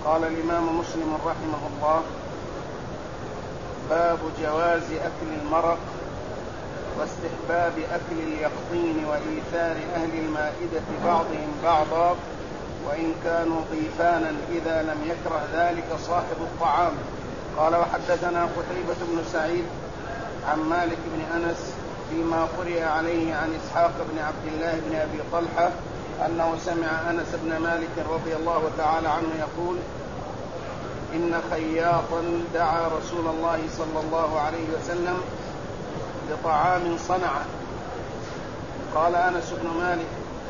قال الإمام مسلم رحمه الله: باب جواز أكل المرق واستحباب أكل اليقطين وإيثار أهل المائدة بعضهم بعضا وإن كانوا ضيفانا إذا لم يكره ذلك صاحب الطعام. قال: وحدثنا قتيبة بن سعيد عن مالك بن أنس فيما قرئ عليه عن إسحاق بن عبد الله بن أبي طلحة أنه سمع أنس بن مالك رضي الله تعالى عنه يقول: إن خياطا دعا رسول الله صلى الله عليه وسلم بطعام صنعه. قال أنس بن مالك: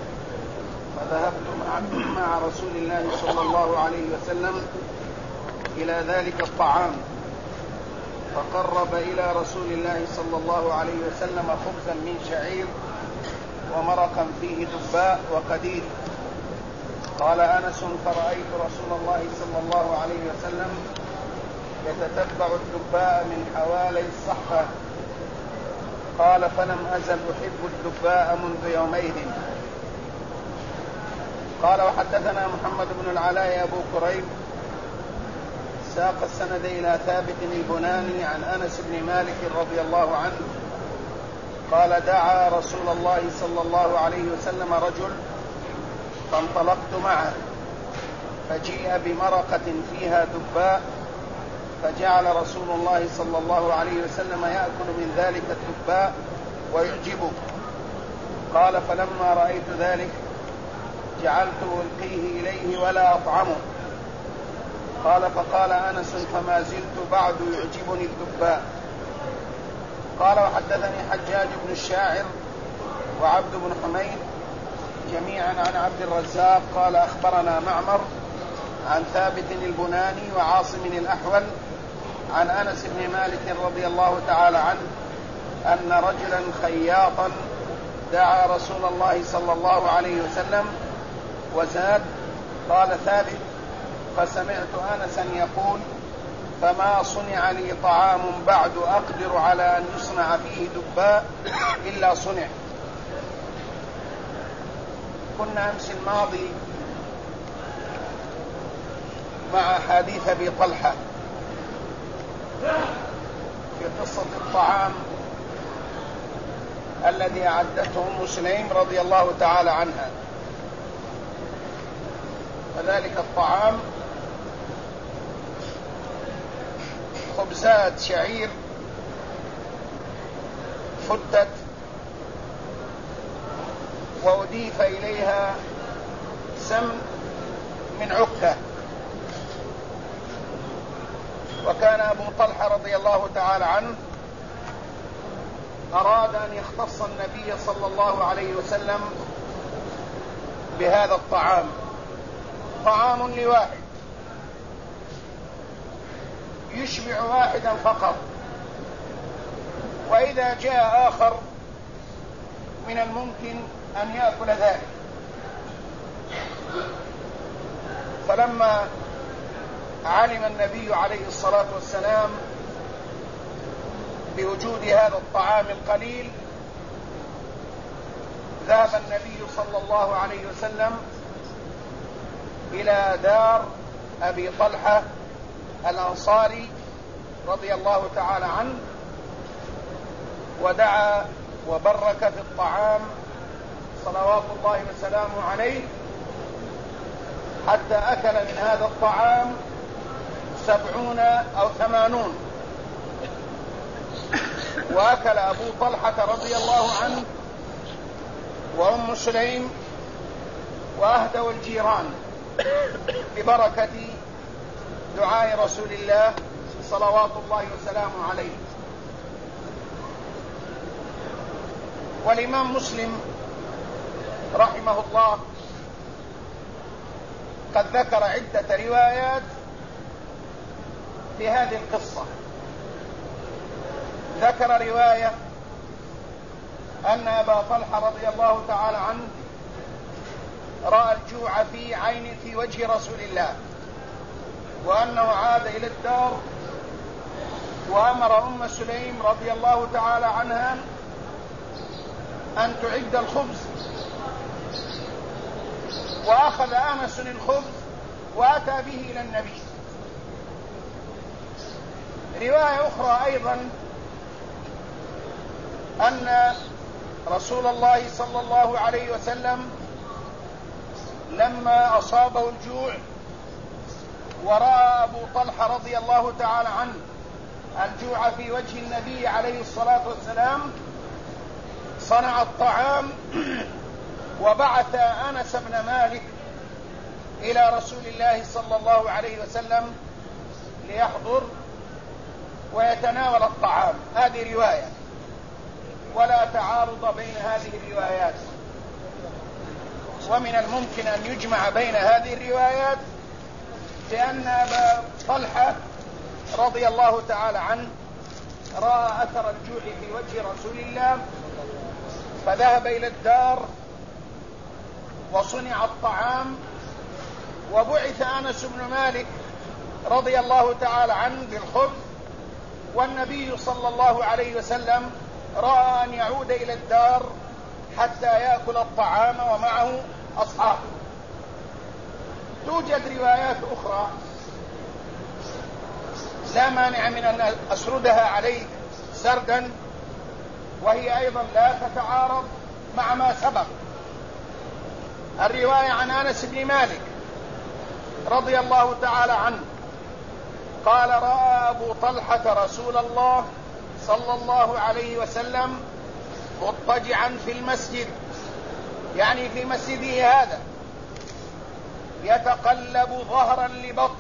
فذهبت مع رسول الله صلى الله عليه وسلم إلى ذلك الطعام، فقرب إلى رسول الله صلى الله عليه وسلم خبزا من شعير ومرقا فيه دباء وقديد. قال أنس: فرأيت رسول الله صلى الله عليه وسلم يتتبع الدباء من حوالي الصحفة. قال: فلم أزل أحب الدباء منذ يومئذ. قال: وحدثنا محمد بن العلاء أبو كريب ساق السند إلى ثابت البناني عن أنس بن مالك رضي الله عنه قال: دعا رسول الله صلى الله عليه وسلم رجل فانطلقت معه، فجيء بمرقة فيها دباء، فجعل رسول الله صلى الله عليه وسلم يأكل من ذلك الدباء ويعجبه. قال: فلما رأيت ذلك جعلت ألقيه إليه ولا أطعمه. قال: فقال أنس: فما زلت بعد يعجبني الدباء. قال: وحدثني حجاج بن الشاعر وعبد بن حميد جميعا عن عبد الرزاق قال: أخبرنا معمر عن ثابت البناني وعاصم الأحول عن أنس بن مالك رضي الله تعالى عنه أن رجلا خياطا دعا رسول الله صلى الله عليه وسلم وزاد. قال ثابت: فسمعت أنسا يقول: فما صنع لي طعام بعد أقدر على أن يصنع فيه دباء إلا صنع. كنا أمس الماضي مع حديث أبي طلحة في قصة الطعام الذي أعدته أم سليم رضي الله تعالى عنها. وذلك الطعام خبزات شعير فتت وأضيف إليها سمن من عكة. وكان أبو طلحة رضي الله تعالى عنه أراد أن يختص النبي صلى الله عليه وسلم بهذا الطعام، طعام لواحد يشبع واحدا فقط، وإذا جاء آخر من الممكن أن يأكل ذلك. فلما علم النبي عليه الصلاة والسلام بوجود هذا الطعام القليل ذهب النبي صلى الله عليه وسلم إلى دار أبي طلحة الأنصاري رضي الله تعالى عنه ودعا وبرك في الطعام صلوات الله وسلامه عليه، حتى أكل من هذا الطعام 70 أو 80. وأكل أبو طلحة رضي الله عنه وأم سليم وأهدوا الجيران ببركة دعاء رسول الله صلوات الله وسلامه عليه. والإمام مسلم رحمه الله قد ذكر عدة روايات في هذه القصة. ذكر رواية أن أبا طلحة رضي الله تعالى عنه رأى الجوع في وجه رسول الله، وأنه عاد إلى الدار وأمر أم سليم رضي الله تعالى عنها أن تعد الخبز، وأخذ أنس الخبز وأتى به إلى النبي. رواية أخرى أيضا أن رسول الله صلى الله عليه وسلم لما أصابه الجوع ورأى أبو طلحة رضي الله تعالى عنه الجوع في وجه النبي عليه الصلاة والسلام صنع الطعام وبعث أنس بن مالك إلى رسول الله صلى الله عليه وسلم ليحضر ويتناول الطعام. هذه رواية، ولا تعارض بين هذه الروايات، ومن الممكن أن يجمع بين هذه الروايات لأن أبا طلحة رضي الله تعالى عنه رأى أثر الجوع في وجه رسول الله فذهب إلى الدار وصنع الطعام، وبعث أنس بن مالك رضي الله تعالى عنه بالخبز، والنبي صلى الله عليه وسلم رأى أن يعود إلى الدار حتى يأكل الطعام ومعه أصحابه. توجد روايات أخرى لا مانع من أن أسردها عليك سردا، وهي أيضا لا تتعارض مع ما سبق. الرواية عن أنس بن مالك رضي الله تعالى عنه قال: رأى أبو طلحة رسول الله صلى الله عليه وسلم مضطجعا في المسجد، يعني في مسجده هذا، يتقلب ظهرا لبطن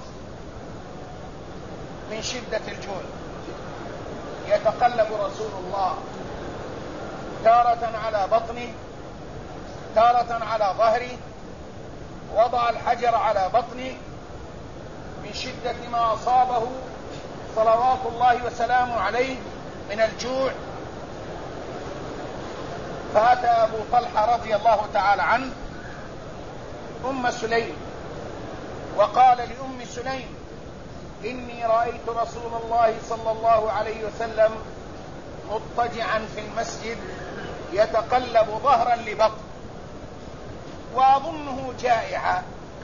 من شدة الجوع. يتقلب رسول الله تارة على بطنه، تارة على ظهره، وضع الحجر على بطنه من شدة ما أصابه صلوات الله وسلامه عليه من الجوع. فأتى أبو طلحة رضي الله تعالى عنه أم سليم وقال لأم سليم: إني رأيت رسول الله صلى الله عليه وسلم مضطجعا في المسجد يتقلب ظهرا لبطن، وأظنه جائعا.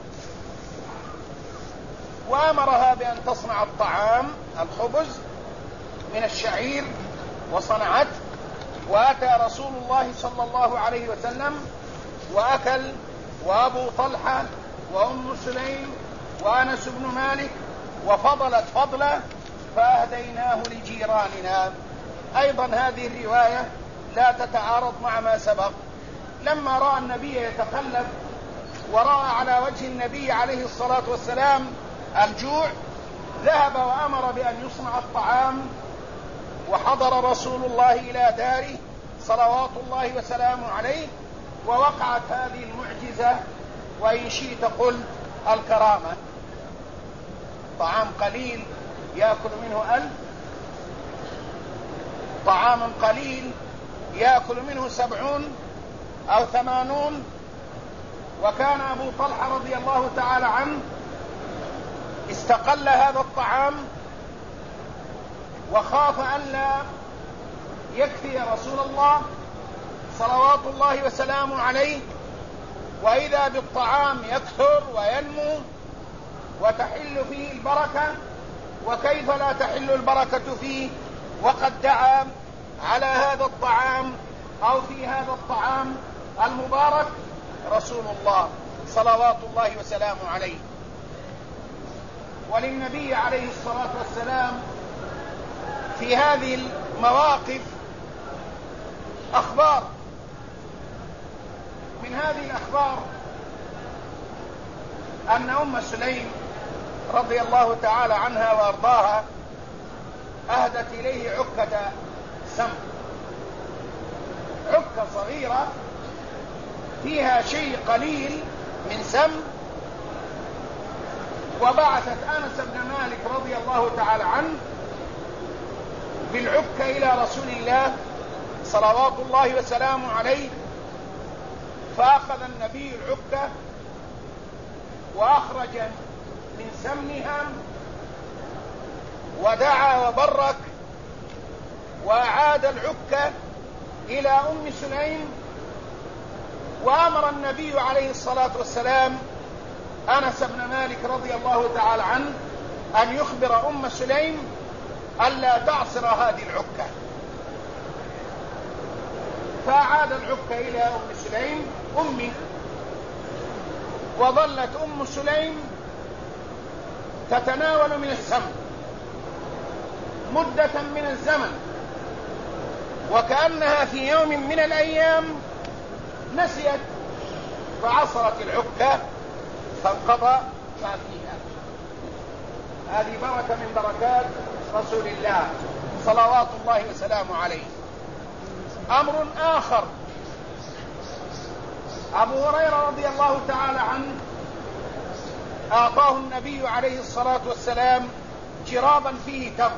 وأمرها بأن تصنع الطعام الخبز من الشعير وصنعته، وأتى رسول الله صلى الله عليه وسلم وأكل، وأبو طلحة وأم سليم وأنس بن مالك، وفضلت فضله فأهديناه لجيراننا. أيضا هذه الرواية لا تتعارض مع ما سبق. لما رأى النبي يتقلب ورأى على وجه النبي عليه الصلاة والسلام الجوع، ذهب وأمر بأن يصنع الطعام، وحضر رسول الله إلى داره صلوات الله وسلامه عليه، ووقعت هذه المعجزة، وإن شئت قلت الكرامة. طعام قليل يأكل منه 1000، طعام قليل يأكل منه 70 أو 80. وكان أبو طلحة رضي الله تعالى عنه استقل هذا الطعام وخاف أن لا يكفي رسول الله صلوات الله وسلامه عليه، وإذا بالطعام يكثر وينمو وتحل فيه البركة، وكيف لا تحل البركة فيه وقد دعا على هذا الطعام أو في هذا الطعام المبارك رسول الله صلوات الله وسلامه عليه. وللنبي عليه الصلاة والسلام في هذه المواقف أخبار. من هذه الأخبار أن أم سليم رضي الله تعالى عنها وأرضاها أهدت إليه عكة سم، عكة صغيرة فيها شيء قليل من سم، وبعثت أنس بن مالك رضي الله تعالى عنه بالعكة إلى رسول الله صلوات الله وسلامه عليه، فأخذ النبي العكة وأخرج من سمنها ودعا وبرك، وأعاد العكة إلى أم سليم، وأمر النبي عليه الصلاة والسلام أنس بن مالك رضي الله تعالى عنه أن يخبر أم سليم ألا تعصر هذه العكة، فأعاد العكة إلى أم سليم أمي، وظلت أم سليم تتناول من السم مدة من الزمن، وكأنها في يوم من الأيام نسيت فعصرت العكة فانقضى ما فيها. هذه بركة من بركات رسول الله صلوات الله وسلامه عليه. أمر آخر، أبو هريرة رضي الله تعالى عنه أعطاه النبي عليه الصلاة والسلام جرابا فيه تمر،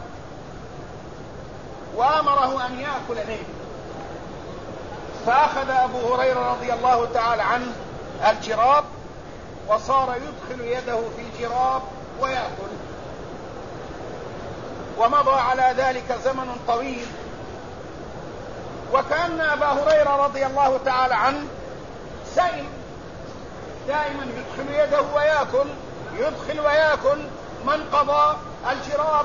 وأمره أن يأكل منه، فأخذ أبو هريرة رضي الله تعالى عنه الجراب وصار يدخل يده في الجراب ويأكل، ومضى على ذلك زمن طويل، وكأن أبا هريرة رضي الله تعالى عنه سئم، دائما يدخل يده ويأكل، يدخل ويأكل، من قضى الجراب،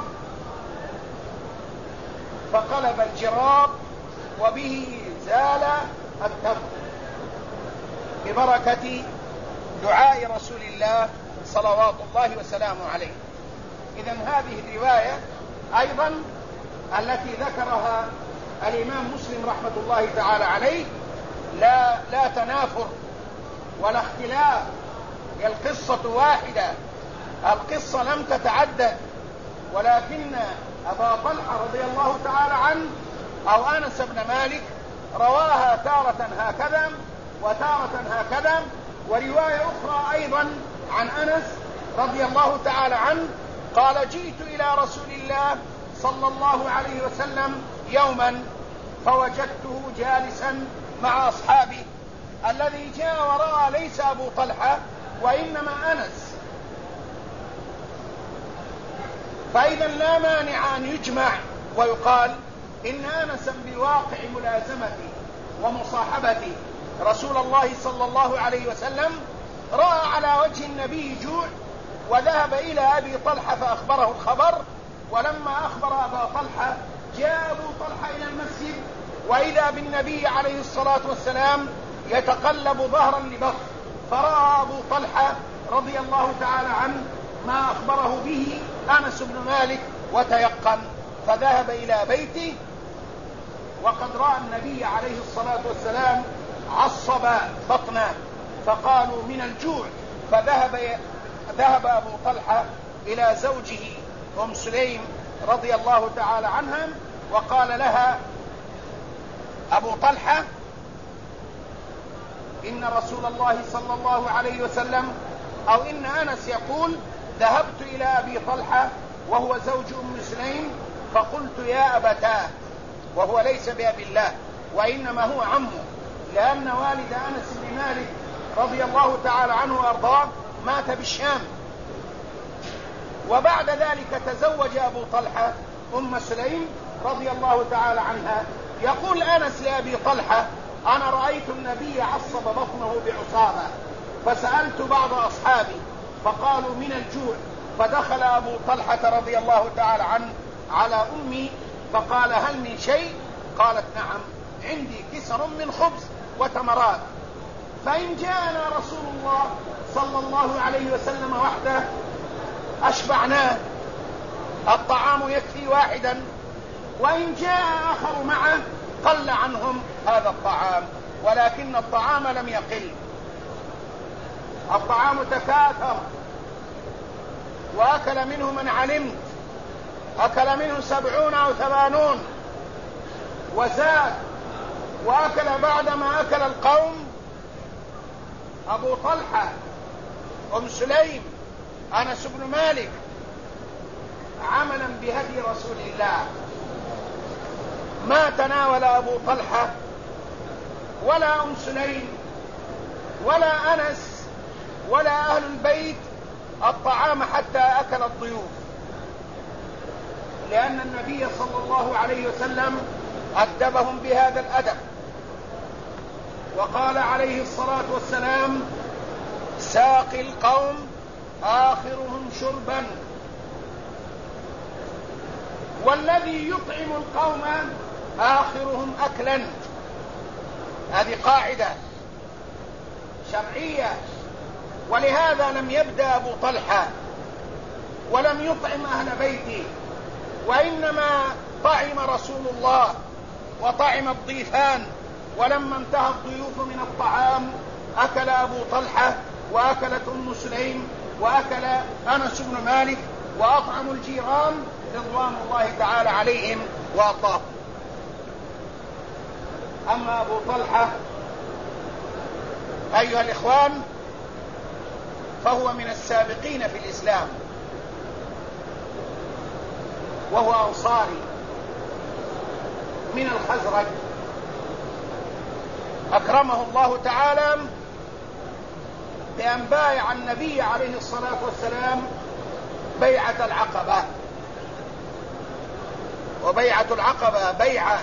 فقلب الجراب وبه زال التمر ببركة دعاء رسول الله صلوات الله وسلامه عليه. إذن هذه الرواية أيضا التي ذكرها الإمام مسلم رحمة الله تعالى عليه لا تنافر ولا اختلاف، القصة واحدة، القصة لم تتعدد، ولكن أبا طلحة رضي الله تعالى عنه أو أنس بن مالك رواها تارة هكذا وتارة هكذا. ورواية أخرى أيضا عن أنس رضي الله تعالى عنه قال: جئت إلى رسول الله صلى الله عليه وسلم يوما فوجدته جالسا مع أصحابه. الذي جاء وراء ليس أبو طلحة وإنما أنس، فإذا لا مانع أن يجمع ويقال إن أنسا بواقع ملازمته ومصاحبته رسول الله صلى الله عليه وسلم رأى على وجه النبي جوع وذهب إلى أبي طلحة فأخبره الخبر، ولما أخبر أبا طلحة جاء أبو طلحة إلى المسجد وإذا بالنبي عليه الصلاة والسلام يتقلب ظهرا لبطن، فرأى أبو طلحة رضي الله تعالى عنه ما أخبره به أنس بن مالك وتيقن، فذهب إلى بيته وقد رأى النبي عليه الصلاة والسلام عصب بطنه فقالوا من الجوع، فذهب أبو طلحة إلى زوجه أم سليم رضي الله تعالى عنها وقال لها أبو طلحة: إن رسول الله صلى الله عليه وسلم أو إن أنس يقول: ذهبت إلى أبي طلحة وهو زوج أم سليم فقلت يا أبتاه، وهو ليس بأبي الله وإنما هو عمه، لأن والد أنس بن مالك رضي الله تعالى عنه وأرضاه مات بالشام، وبعد ذلك تزوج أبو طلحة أم سليم رضي الله تعالى عنها. يقول أنس لأبي طلحة: أنا رأيت النبي عصب بطنه بعصابة، فسألت بعض أصحابي فقالوا من الجوع، فدخل أبو طلحة رضي الله تعالى عنه على أمي فقال: هل من شيء؟ قالت: نعم، عندي كسر من خبز وتمرات، فإن جاءنا رسول الله صلى الله عليه وسلم وحده أشبعناه، الطعام يكفي واحدا، وإن جاء آخر معه قل عنهم هذا الطعام، ولكن الطعام لم يقل، الطعام تكاثر، وأكل منه من علمت، أكل منه 70 أو 80 وزاد، وأكل بعدما أكل القوم أبو طلحة، أم سليم، أنس بن مالك، عملا بهدي رسول الله. ما تناول أبو طلحة ولا أم سليم ولا أنس ولا أهل البيت الطعام حتى أكل الضيوف، لأن النبي صلى الله عليه وسلم أدبهم بهذا الأدب، وقال عليه الصلاة والسلام: ساقي القوم آخرهم شربا، والذي يطعم القوم آخرهم أكلا. هذه قاعدة شرعية. ولهذا لم يبدأ أبو طلحة ولم يطعم أهل بيته، وإنما طعم رسول الله وطعم الضيفان. ولما انتهى الضيوف من الطعام أكل أبو طلحة وأكلت أم سليم وأكل أنس بن مالك وأطعموا الجيران رضوان الله تعالى عليهم وأطاهم. أما أبو طلحة أيها الإخوان فهو من السابقين في الإسلام، وهو أنصاري من الخزرج، أكرمه الله تعالى بأن بايع النبي عليه الصلاة والسلام بيعة العقبة. وبيعة العقبة بيعة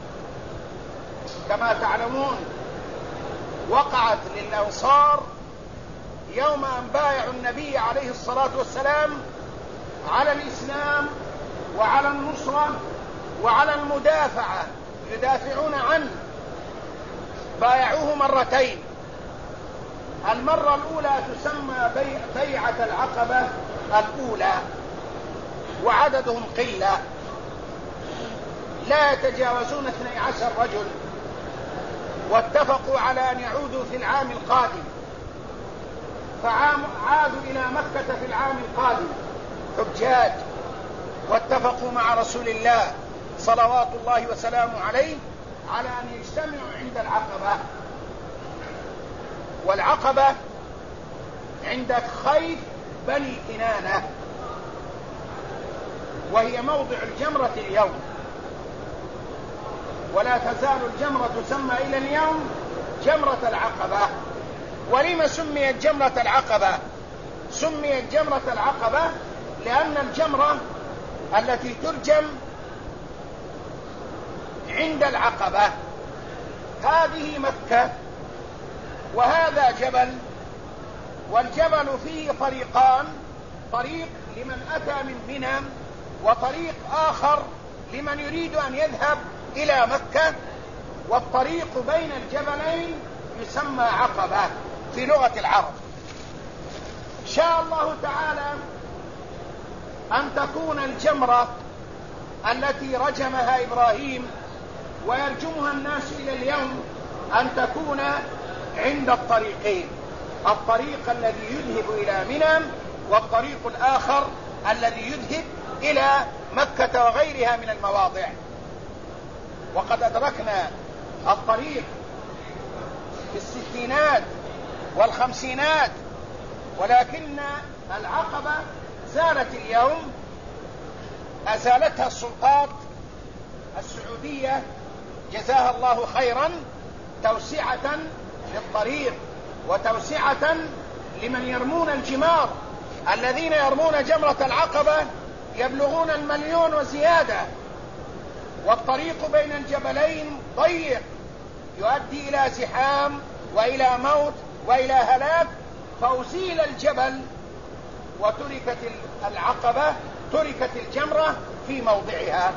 كما تعلمون وقعت للأنصار يوم أن بايعوا النبي عليه الصلاة والسلام على الإسلام وعلى النصرة وعلى المدافعة، يدافعون عنه. بايعوه مرتين. المرة الأولى تسمى بيعة العقبة الأولى، وعددهم قلة لا يتجاوزون 12 رجل، واتفقوا على أن يعودوا في العام القادم، فعادوا إلى مكة في العام القادم حجاج، واتفقوا مع رسول الله صلوات الله وسلامه عليه على أن يجتمعوا عند العقبة. والعقبة عند خيف بني كنانة، وهي موضع الجمرة اليوم، ولا تزال الجمرة تسمى إلى اليوم جمرة العقبة. ولما سميت جمرة العقبة؟ سميت جمرة العقبة لأن الجمرة التي ترجم عند العقبة هذه مكة، وهذا جبل، والجبل فيه طريقان: طريق لمن أتى من منى، وطريق آخر لمن يريد أن يذهب إلى مكة. والطريق بين الجبلين يسمى عقبة في لغة العرب. شاء الله تعالى أن تكون الجمرة التي رجمها إبراهيم ويرجمها الناس إلى اليوم أن تكون عند الطريقين: الطريق الذي يذهب إلى منى، والطريق الآخر الذي يذهب إلى مكة وغيرها من المواضع. وقد أدركنا الطريق في الستينات والخمسينات، ولكن العقبة زالت اليوم، أزالتها السلطات السعودية جزاها الله خيرا، توسعة للطريق وتوسعة لمن يرمون الجمار. الذين يرمون جمرة العقبة يبلغون 1,000,000 وزيادة، والطريق بين الجبلين ضيق يؤدي إلى زحام وإلى موت وإلى هلاك، فأزيل الجبل وتركت العقبة، تركت الجمرة في موضعها.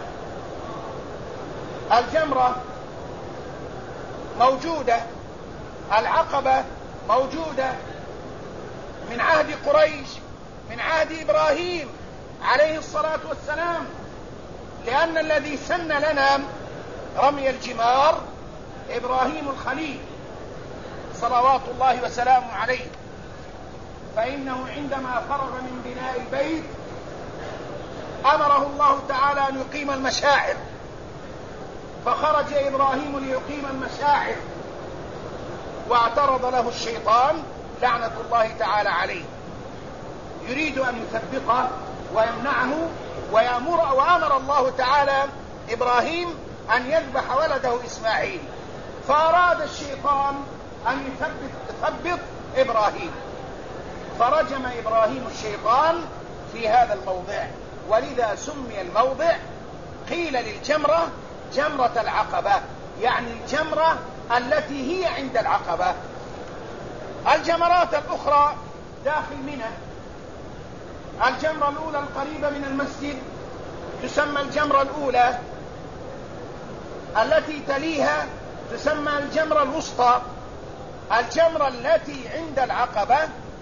الجمرة موجودة، العقبة موجودة من عهد قريش، من عهد إبراهيم عليه الصلاة والسلام، لأن الذي سن لنا رمي الجمار إبراهيم الخليل صلوات الله وسلامه عليه. فإنه عندما فرغ من بناء البيت أمره الله تعالى أن يقيم المشاعر، فخرج إبراهيم ليقيم المشاعر، واعترض له الشيطان لعنة الله تعالى عليه، يريد أن يثبطه ويمنعه وأمر الله تعالى إبراهيم أن يذبح ولده إسماعيل، فأراد الشيطان أن يثبط إبراهيم، فرجم إبراهيم الشيطان في هذا الموضع، ولذا سمي الموضع قيل للجمرة جمرة العقبة، يعني الجمرة التي هي عند العقبة. الجمرات الأخرى داخل منى الجمرة الأولى القريبة من المسجد تسمى الجمرة الأولى، التي تليها تسمى الجمرة الوسطى. الجمرة التي عند العقبة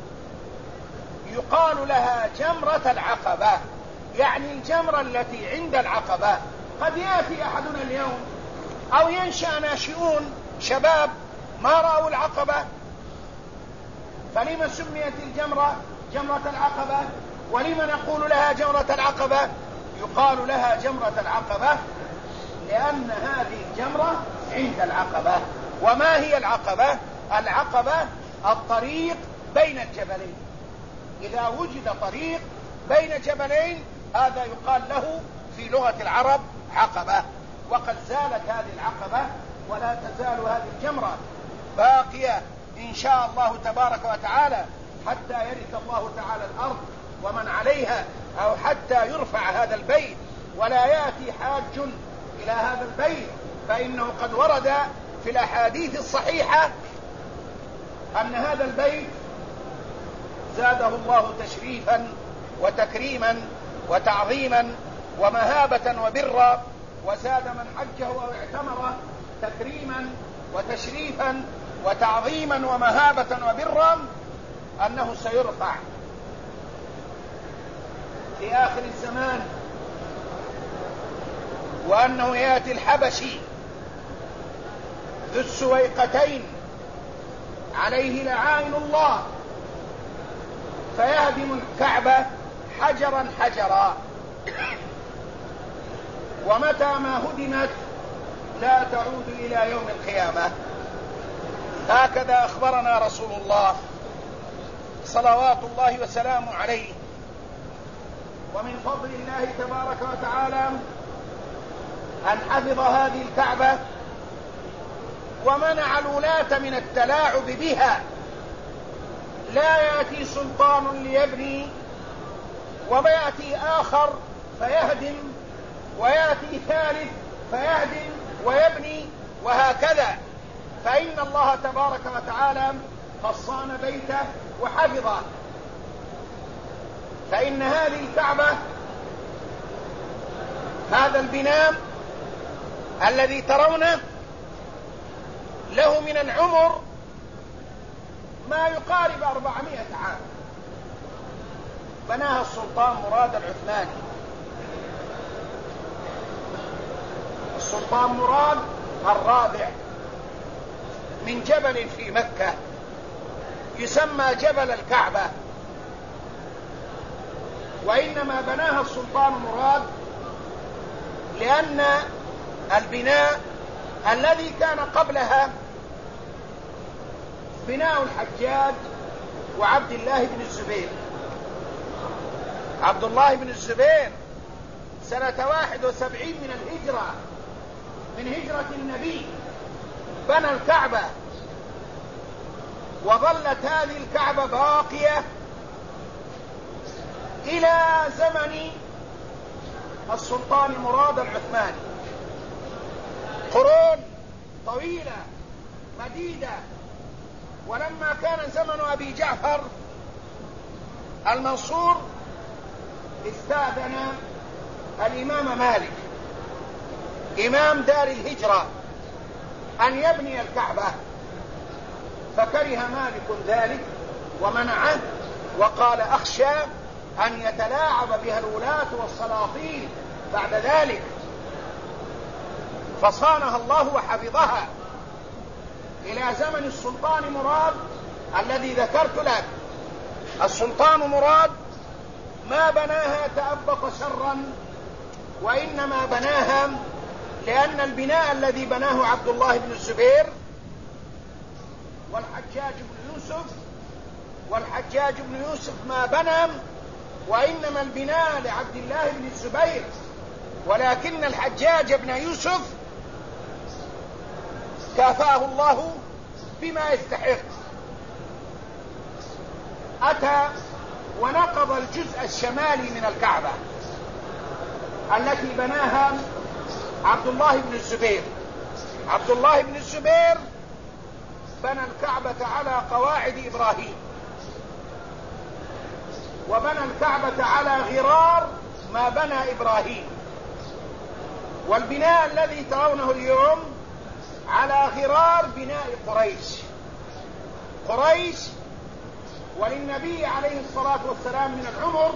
يقال لها جمرة العقبة، يعني الجمرة التي عند العقبة. قد يأتي أحدنا اليوم أو ينشأ ناشئون شباب ما رأوا العقبة، فلما سميت الجمرة جمرة العقبة؟ ولما نقول لها جمرة العقبة؟ يقال لها جمرة العقبة لأن هذه الجمرة عند العقبة. وما هي العقبة؟ العقبة الطريق بين الجبلين. إذا وجد طريق بين جبلين هذا يقال له في لغة العرب عقبة. وقد زالت هذه العقبة ولا تزال هذه الجمرة باقية إن شاء الله تبارك وتعالى حتى يرث الله تعالى الأرض ومن عليها، أو حتى يرفع هذا البيت ولا يأتي حاج إلى هذا البيت، فإنه قد ورد في الأحاديث الصحيحة أن هذا البيت زاده الله تشريفا وتكريما وتعظيما ومهابة وبرا، وزاد من حجه أو اعتمره تكريما وتشريفا وتعظيما ومهابة وبرا أنه سيرفع في آخر الزمان، وأنه يأتي الحبشي ذو السويقتين عليه لعائن الله فيهدم الكعبة حجرا حجرا، ومتى ما هدمت لا تعود إلى يوم القيامة. هكذا أخبرنا رسول الله صلوات الله وسلامه عليه. ومن فضل الله تبارك وتعالى أن حفظ هذه الكعبة ومنع الولاة من التلاعب بها. لا يأتي سلطان ليبني ويأتي آخر فيهدم، ويأتي ثالث فيهدم ويبني، وهكذا. فإن الله تبارك وتعالى خصان بيته وحفظه. فإن هذه الكعبة هذا البناء الذي ترونه له من العمر ما يقارب 400 عام. بناها السلطان مراد العثماني. السلطان مراد الرابع من جبل في مكة يسمى جبل الكعبة. وإنما بناها السلطان مراد لأن البناء الذي كان قبلها بناء الحجاج وعبد الله بن الزبير. عبد الله بن الزبير سنة 71 من الهجرة، من هجرة النبي، بنى الكعبة، وظلت هذه الكعبة باقية إلى زمن السلطان مراد العثماني، قرون طويلة مديدة. ولما كان زمن أبي جعفر المنصور استأذن الإمام مالك إمام دار الهجرة أن يبني الكعبة، فكره مالك ذلك ومنعه، وقال أخشى أن يتلاعب بها الولاة والسلاطين بعد ذلك، فصانها الله وحفظها إلى زمن السلطان مراد الذي ذكرت لك. السلطان مراد ما بناها تأبط شرا، وإنما بناها لأن البناء الذي بناه عبد الله بن الزبير والحجاج بن يوسف ما بنى، وإنما البناء لعبد الله بن الزبير، ولكن الحجاج بن يوسف كافاه الله بما يستحق. أتى ونقض الجزء الشمالي من الكعبة التي بناها عبد الله بن الزبير. عبد الله بن الزبير بنى الكعبة على قواعد إبراهيم، وبنى الكعبة على غرار ما بنى إبراهيم. والبناء الذي ترونه اليوم على غرار بناء قريش. وللنبي عليه الصلاة والسلام من العمر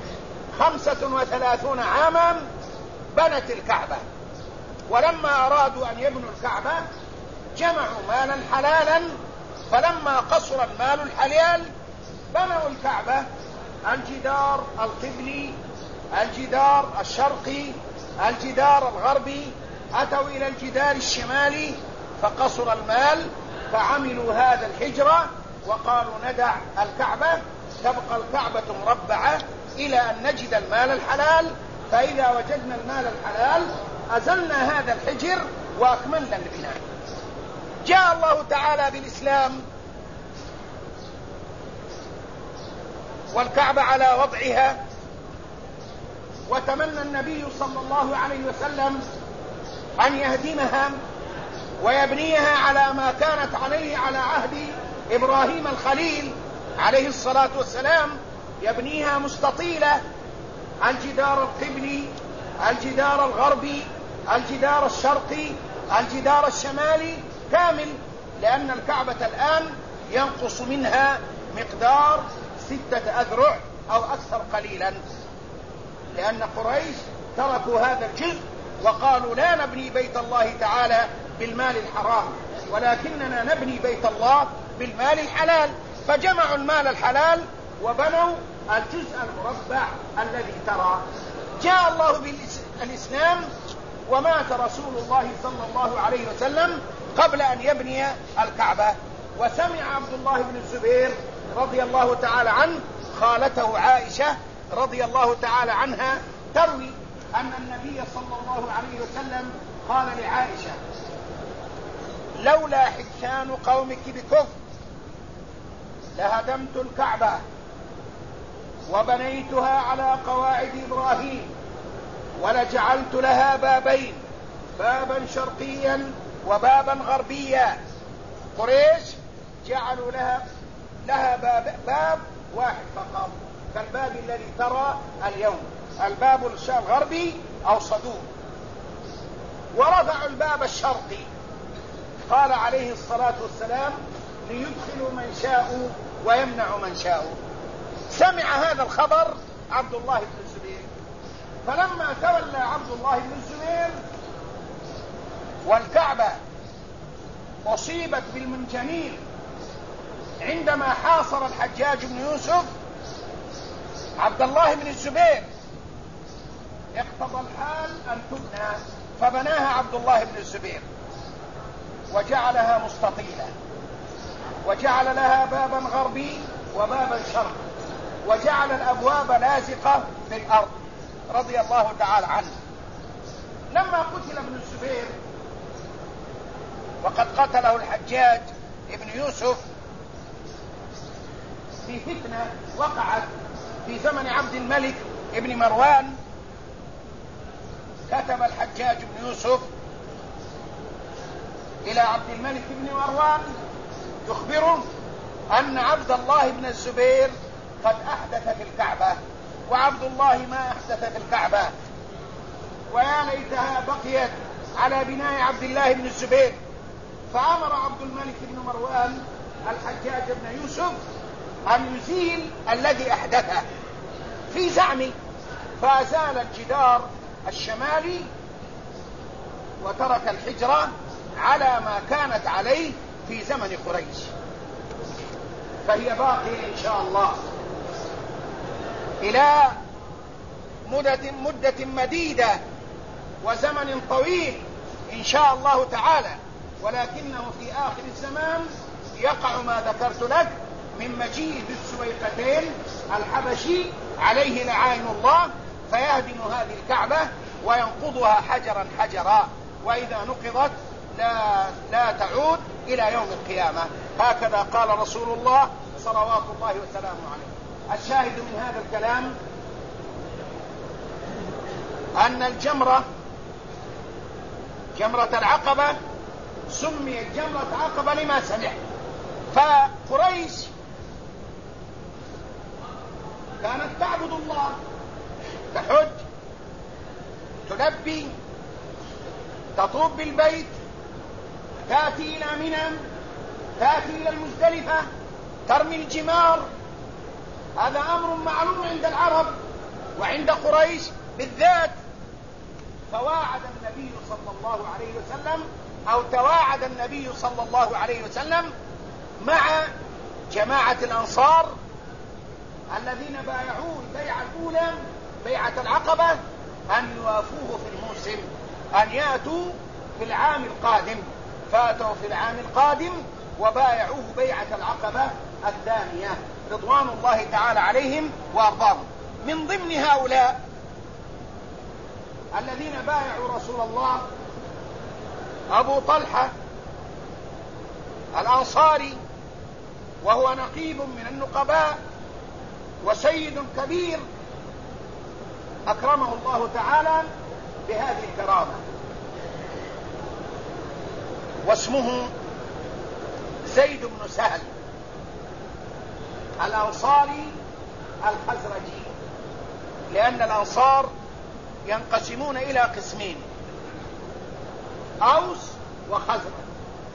35 عاما بنت الكعبة. ولما أرادوا أن يبنوا الكعبة جمعوا مالا حلالا، فلما قصر المال الحلال بنوا الكعبة الجدار القبلي، الجدار الشرقي، الجدار الغربي، أتوا إلى الجدار الشمالي فقصر المال، فعملوا هذا الحجرة وقالوا ندع الكعبة، تبقى الكعبة مربعة إلى أن نجد المال الحلال، فإذا وجدنا المال الحلال أزلنا هذا الحجر وأكملنا البناء. جاء الله تعالى بالإسلام والكعبة على وضعها، وتمنى النبي صلى الله عليه وسلم أن يهدمها ويبنيها على ما كانت عليه على عهد إبراهيم الخليل عليه الصلاة والسلام، يبنيها مستطيلة، الجدار القبلي، الجدار الغربي، الجدار الشرقي، الجدار الشمالي كامل، لأن الكعبة الآن ينقص منها مقدار 6 أذرع أو أكثر قليلا، لأن قريش تركوا هذا الجزء وقالوا لا نبني بيت الله تعالى بالمال الحرام، ولكننا نبني بيت الله بالمال الحلال، فجمعوا المال الحلال وبنوا الجزء المربع الذي ترى. جاء الله بالإسلام ومات رسول الله صلى الله عليه وسلم قبل أن يبني الكعبة، وسمع عبد الله بن الزبير رضي الله تعالى عنه خالته عائشة رضي الله تعالى عنها تروي أن النبي صلى الله عليه وسلم قال لعائشة: لولا حجان قومك بكفر لهدمت الكعبة وبنيتها على قواعد إبراهيم، ولجعلت لها بابين، بابا شرقيا وبابا غربيا. قريش جعلوا لها باب واحد فقط، كالباب الذي ترى اليوم، الباب الغربي أو صدور، ورفعوا الباب الشرقي. قال عليه الصلاة والسلام: ليدخلوا من شاءوا ويمنع من شاءوا. سمع هذا الخبر عبد الله بن الزبير، فلما تولى عبد الله بن الزبير والكعبة أصيبت بالمنجنيق عندما حاصر الحجاج بن يوسف، عبد الله بن الزبير اقتضى الحال أن تبنى، فبناها عبد الله بن الزبير وجعلها مستطيلة، وجعل لها بابا غربي وبابا شرقي، وجعل الأبواب لازقة في الأرض رضي الله تعالى عنه. لما قتل ابن الزبير وقد قتله الحجاج ابن يوسف في فتنة وقعت في زمن عبد الملك ابن مروان، كتب الحجاج بن يوسف إلى عبد الملك بن مروان يخبره أن عبد الله بن الزبير قد أحدث في الكعبة، وعبد الله ما أحدث في الكعبة، ويا ليتها بقيت على بناء عبد الله بن الزبير. فأمر عبد الملك بن مروان الحجاج بن يوسف أن يزيل الذي أحدثه في زعمه، فأزال الجدار الشمالي وترك الحجرة على ما كانت عليه في زمن قريش، فهي باقية إن شاء الله إلى مدة مديدة وزمن طويل إن شاء الله تعالى، ولكنه في آخر الزمان يقع ما ذكرت لك من مجيء ذي السويقتين الحبشي عليه لعائن الله، فيهدم هذه الكعبة وينقضها حجرا حجرا، وإذا نقضت لا تعود إلى يوم القيامة. هكذا قال رسول الله صلوات الله وسلامه عليه. الشاهد من هذا الكلام أن الجمرة، جمرة العقبة، سميت جمرة عقبة لما سمع. فقريش كانت تعبد الله، تحج، تلبي، تطوف بالبيت، تأتي إلى منى، تأتي إلى المزدلفة، ترمي الجمار. هذا أمر معلوم عند العرب وعند قريش بالذات. فواعد النبي صلى الله عليه وسلم، أو تواعد النبي صلى الله عليه وسلم مع جماعة الأنصار الذين بايعوه البيعة الأولى بيعة العقبة أن يوافوه في الموسم، أن يأتوا في العام القادم. فأتوا في العام القادم وبايعوه بيعة العقبة الثانية رضوان الله تعالى عليهم وأرضاهم. من ضمن هؤلاء الذين بايعوا رسول الله أبو طلحة الأنصاري، وهو نقيب من النقباء وسيد كبير أكرمه الله تعالى بهذه الكرامة، واسمه زيد بن سهل الأنصاري الخزرجي، لأن الأنصار ينقسمون إلى قسمين: أوس وخزرج.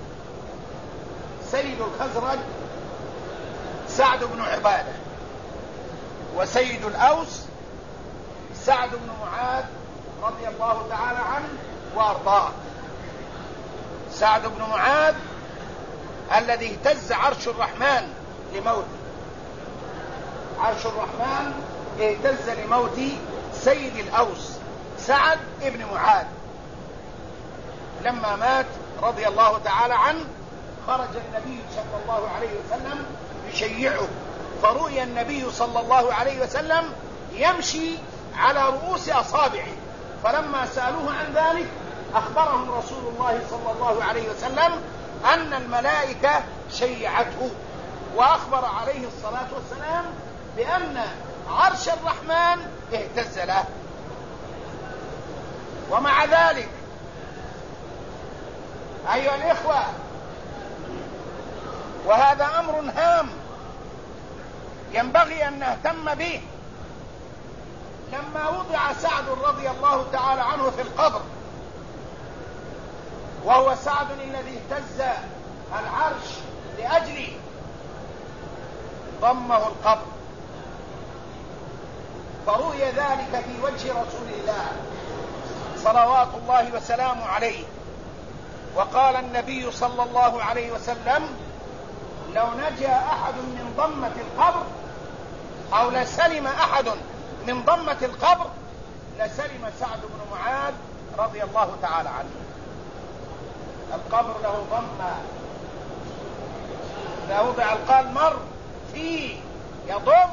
سيد الخزرج سعد بن عبادة، وسيد الأوس سعد بن معاذ رضي الله تعالى عنه وأرضاه. سعد بن معاذ الذي اهتز عرش الرحمن لموته، عرش الرحمن اهتز لموت سيد الأوس سعد بن معاذ لما مات رضي الله تعالى عنه. خرج النبي صلى الله عليه وسلم يشيعه، فرؤي النبي صلى الله عليه وسلم يمشي على رؤوس أصابعه، فلما سألوه عن ذلك أخبرهم رسول الله صلى الله عليه وسلم أن الملائكة شيعته، وأخبر عليه الصلاة والسلام بأن عرش الرحمن اهتز له. ومع ذلك أيها الإخوة، وهذا أمر هام ينبغي أن نهتم به، لما وضع سعد رضي الله تعالى عنه في القبر، وهو سعد الذي اهتز العرش لأجله، ضمه القبر، فرؤي ذلك في وجه رسول الله صلوات الله وسلامه عليه. وقال النبي صلى الله عليه وسلم: لو نجا أحد من ضمة القبر، أو لسلم أحد من ضمة القبر، لسلم سعد بن معاذ رضي الله تعالى عنه. القبر له ضمة، إذا وضع القلم فيه يضم،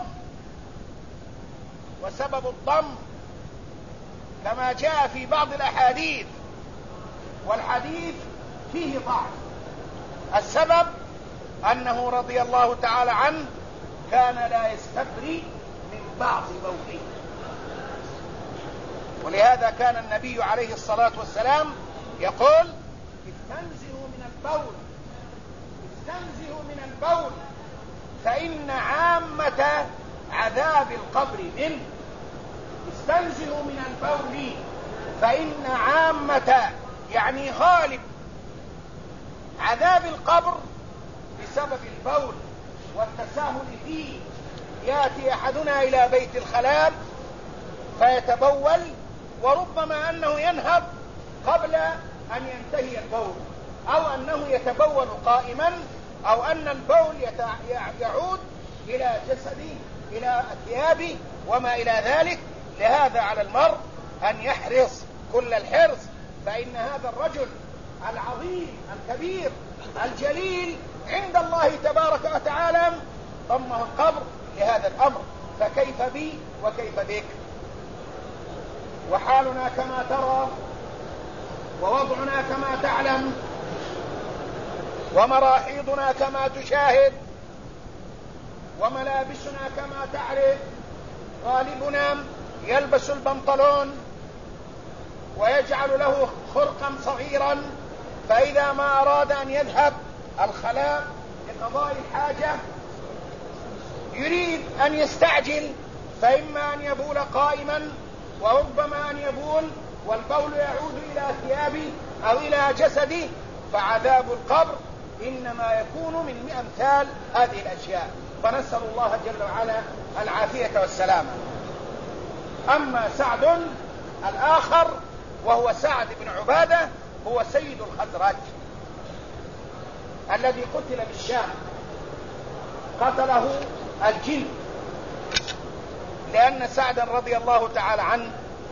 وسبب الضم كما جاء في بعض الأحاديث، والحديث فيه ضعف. السبب أنه رضي الله تعالى عنه كان لا يستبري من بعض بوله، ولهذا كان النبي عليه الصلاة والسلام يقول: استنزهوا من البول، استنزهوا من البول، فإن عامة عذاب القبر منه. استنزهوا من البول، فإن عامة، يعني غالب عذاب القبر بسبب البول والتساهل فيه. يأتي أحدنا إلى بيت الخلاء فيتبول، وربما أنه ينهض قبل أن ينتهي البول، أو أنه يتبول قائما، أو أن البول يعود إلى جسده، إلى ثيابه وما إلى ذلك. لهذا على المرء أن يحرص كل الحرص، فإن هذا الرجل العظيم الكبير الجليل عند الله تبارك وتعالى ضمه القبر لهذا الأمر، فكيف بي وكيف بك؟ وحالنا كما ترى، ووضعنا كما تعلم، ومراحيضنا كما تشاهد، وملابسنا كما تعرف. غالبنا يلبس البنطلون ويجعل له خرقا صغيرا، فإذا ما أراد أن يذهب الخلاء لقضاء الحاجة يريد أن يستعجل، فإما أن يبول قائما، وربما أن يبول والبول يعود إلى ثيابه أو إلى جسده، فعذاب القبر إنما يكون من أمثال هذه الأشياء، فنسأل الله جل وعلا العافية والسلامة. أما سعد الآخر وهو سعد بن عبادة هو سيد الخزرج الذي قتل بالشام، قتله الجن، لأن سعدا رضي الله تعالى عنه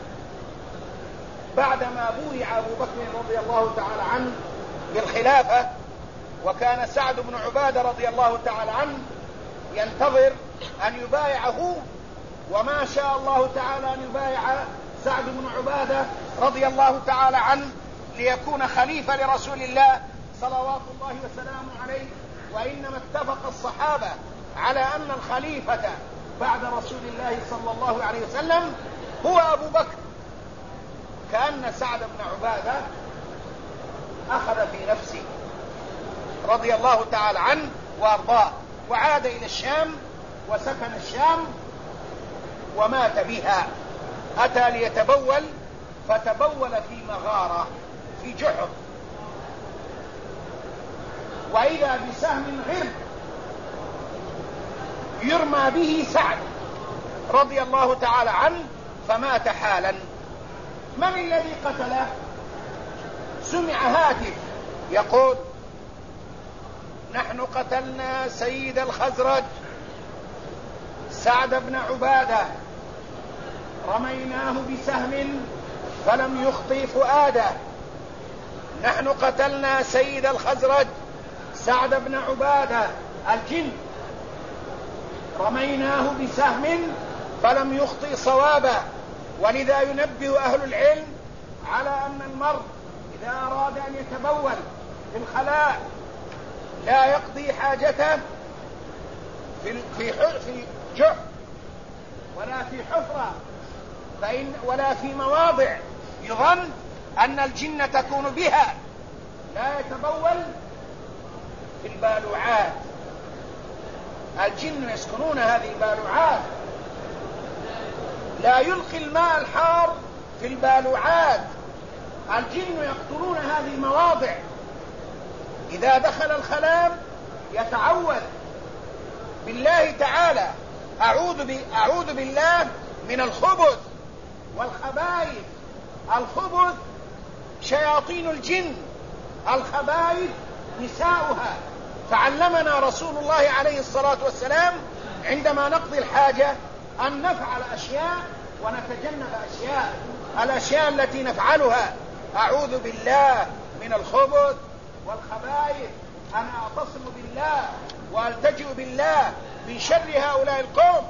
بعدما بويع أبو بكر رضي الله تعالى عنه بالخلافة، وكان سعد بن عبادة رضي الله تعالى عنه ينتظر أن يبايعه، وما شاء الله تعالى أن يبايع سعد بن عبادة رضي الله تعالى عنه ليكون خليفة لرسول الله صلوات الله وسلامه عليه. وإنما اتفق الصحابة على أن الخليفة بعد رسول الله صلى الله عليه وسلم هو أبو بكر، كأن سعد بن عبادة أخذ في نفسه رضي الله تعالى عنه وأرضاه، وعاد إلى الشام وسكن الشام ومات بها. أتى ليتبول فتبول في مغارة في جحر، وإذا بسهم غرب يرمى به سعد رضي الله تعالى عنه فمات حالا. من الذي قتله؟ سمع هاتف يقول: نحن قتلنا سيد الخزرج سعد بن عبادة، رميناه بسهم فلم يخطئ فؤاده. نحن قتلنا سيد الخزرج سعد بن عبادة الجن، رميناه بسهم فلم يخطئ صوابه. ولذا ينبه أهل العلم على أن المرء إذا أراد أن يتبول في الخلاء لا يقضي حاجته في جحر ولا في حفرة ولا في مواضع يظن أن الجن تكون بها، لا يتبول في البالوعات. الجن يسكنون هذه البالوعات، لا يلقي الماء الحار في البالوعات. الجن يقتلون هذه المواضع. إذا دخل الخلاء يتعوذ بالله تعالى: أعوذ بالله من الخبث والخبائث. الخبث شياطين الجن، الخبائث نساؤها. فعلمنا رسول الله عليه الصلاة والسلام عندما نقضي الحاجة أن نفعل أشياء ونتجنب أشياء. الأشياء التي نفعلها: أعوذ بالله من الخبث والخبائث، أنا أعتصم بالله وألتجئ بالله من شر هؤلاء القوم.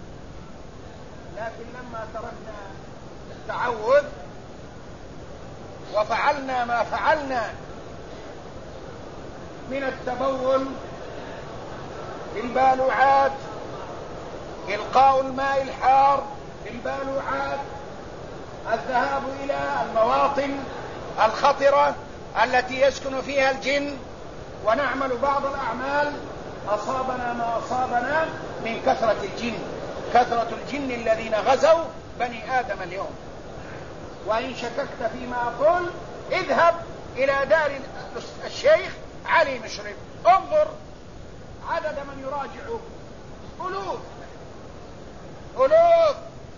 لكن لما تركنا التعوذ وفعلنا ما فعلنا من التبول في البالوعات، إلقاء الماء الحار في البالوعات، الذهاب إلى المواطن الخطرة التي يسكن فيها الجن ونعمل بعض الأعمال، أصابنا ما أصابنا من كثرة الجن، كثرة الجن الذين غزوا بني آدم اليوم. وإن شككت فيما أقول اذهب إلى دار الشيخ علي مشرف، انظر عدد من يراجعه، ألوف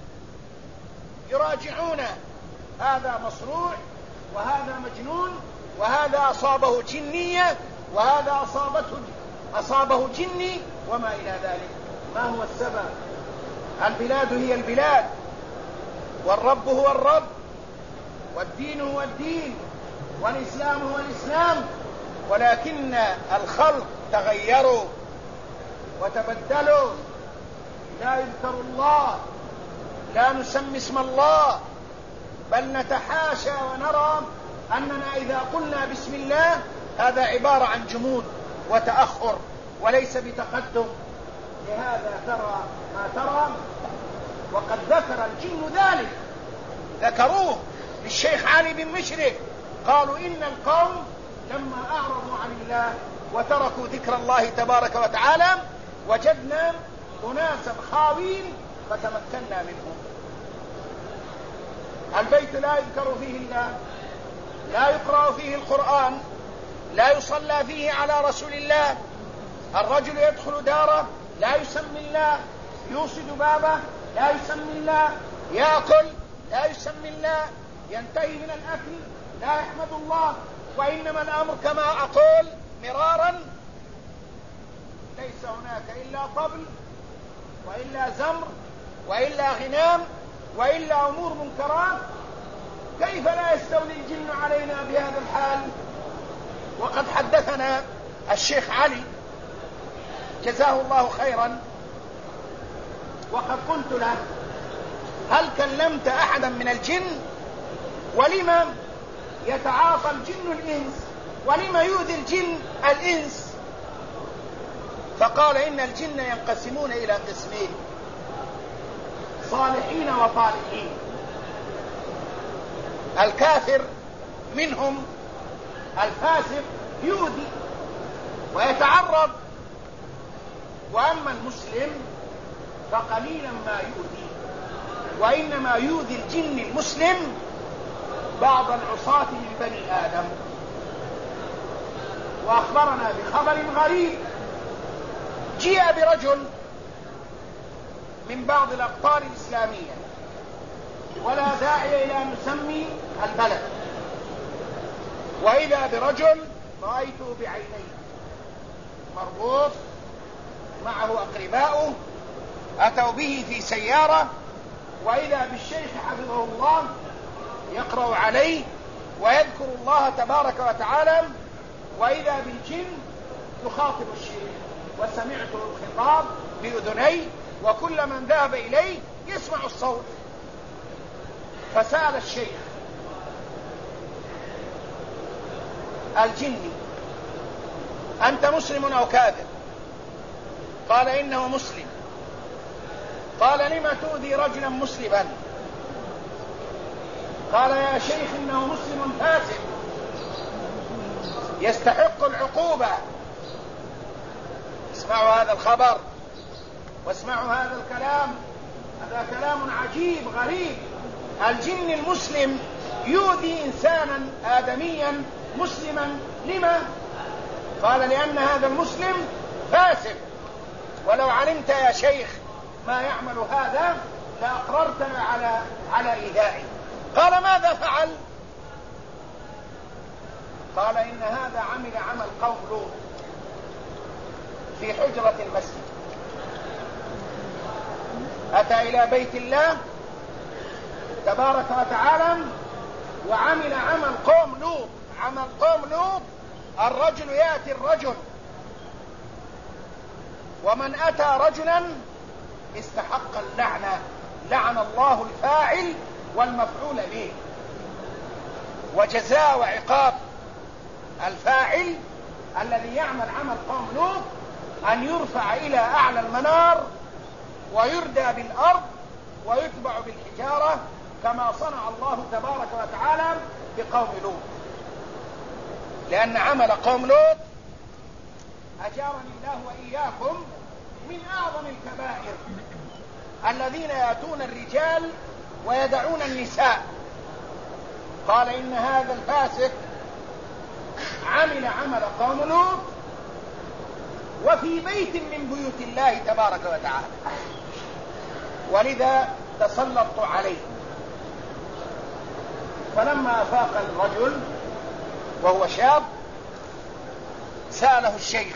يراجعون. هذا مصروع، وهذا مجنون، وهذا أصابه جنية، وهذا أصابه جني، وما إلى ذلك. ما هو السبب؟ البلاد هي البلاد، والرب هو الرب، والدين هو الدين، والإسلام هو الإسلام، ولكن الخلق تغيروا وتبدلوا. لا يذكر الله، لا نسمي اسم الله، بل نتحاشى ونرى أننا إذا قلنا بسم الله هذا عبارة عن جمود وتأخر وليس بتقدم. لهذا ترى ما ترى. وقد ذكر الجن ذلك، ذكروه للشيخ علي بن مشرف، قالوا إن القوم لما أعرضوا عن الله وتركوا ذكر الله تبارك وتعالى وجدنا أناسا خاوين فتمكنا منه. البيت لا يذكر فيه الله، لا يقرأ فيه القرآن، لا يصلى فيه على رسول الله. الرجل يدخل داره لا يسمي الله، يوصد بابه لا يسمي الله، يأكل لا يسمي الله، ينتهي من الأكل لا يحمد الله. وإنما الأمر كما أقول مرارا، ليس هناك إلا طبل وإلا زمر وإلا غنام وإلا أمور منكرات. كيف لا يستولي الجن علينا بهذا الحال؟ وقد حدثنا الشيخ علي جزاه الله خيرا، وقد قلت له: هل كلمت أحدا من الجن؟ ولما يتعاطى الجن الإنس؟ ولما يؤذي الجن الإنس؟ فقال: إن الجن ينقسمون إلى قسمين: صالحين وطالحين. الكافر منهم الفاسق يؤذي ويتعرض، وأما المسلم فقليلا ما يؤذي. وإنما يؤذي الجن المسلم بعض العصاة من بني آدم. وأخبرنا بخبر غريب: جيء برجل من بعض الأقطار الإسلامية، ولا داعي إلى أن نسمي البلد، وإذا برجل رأيته بعينيه مربوط معه أقرباؤه، أتوا به في سيارة، وإذا بالشيخ حفظه الله يقرأ عليه ويذكر الله تبارك وتعالى، وإذا بالجن يخاطب الشيخ، وسمعت الخطاب بأذني، وكل من ذهب إليه يسمع الصوت. فسأل الشيخ الجني: أنت مسلم أو كافر؟ قال: إنه مسلم. قال: لم تؤذي رجلا مسلما؟ قال: يا شيخ إنه مسلم فاسق يستحق العقوبة. اسمعوا هذا الخبر واسمعوا هذا الكلام، هذا كلام عجيب غريب. الجن المسلم يؤذي إنسانا آدميا مسلما. لما؟ قال: لأن هذا المسلم فاسق، ولو علمت يا شيخ ما يعمل هذا لأقررتنا على إيذائه. قال: ماذا فعل؟ قال: إن هذا عمل قوم لوط في حجرة المسجد. أتى إلى بيت الله تبارك وتعالى وعمل عمل قوم لوط. عمل قوم لوط: الرجل يأتي الرجل، ومن أتى رجلا استحق اللعنة، لعن الله الفاعل والمفعول به. وجزاء وعقاب الفاعل الذي يعمل عمل قوم لوط أن يرفع إلى أعلى المنار ويردى بالأرض ويتبع بالحجارة، كما صنع الله تبارك وتعالى بقوم لوط. لأن عمل قوم لوط أجارني الله وإياكم من أعظم الكبائر، الذين يأتون الرجال ويدعون النساء. قال: إن هذا الفاسق عمل قوم لوط وفي بيت من بيوت الله تبارك وتعالى، ولذا تسلطت عليه. فلما أفاق الرجل وهو شاب سأله الشيخ: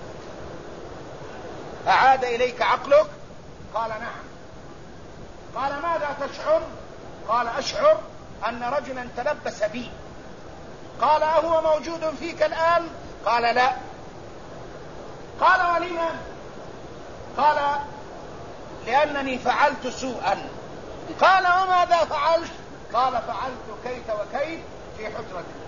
أعاد إليك عقلك؟ قال: نعم. قال: ماذا تشعر؟ قال: أشعر أن رجلا تلبس بي. قال: أهو موجود فيك الآن؟ قال: لا. قال: ولما؟ قال: لأنني فعلت سوءا. قال: وماذا فعلت؟ قال: فعلت كيت وكيت في حجرتي.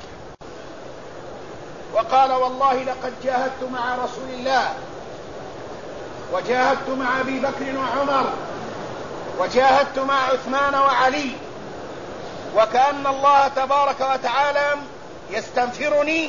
وقال: والله لقد جاهدت مع رسول الله، وجاهدت مع أبي بكر وعمر، وجاهدت مع عثمان وعلي، وكأن الله تبارك وتعالى يستنفرني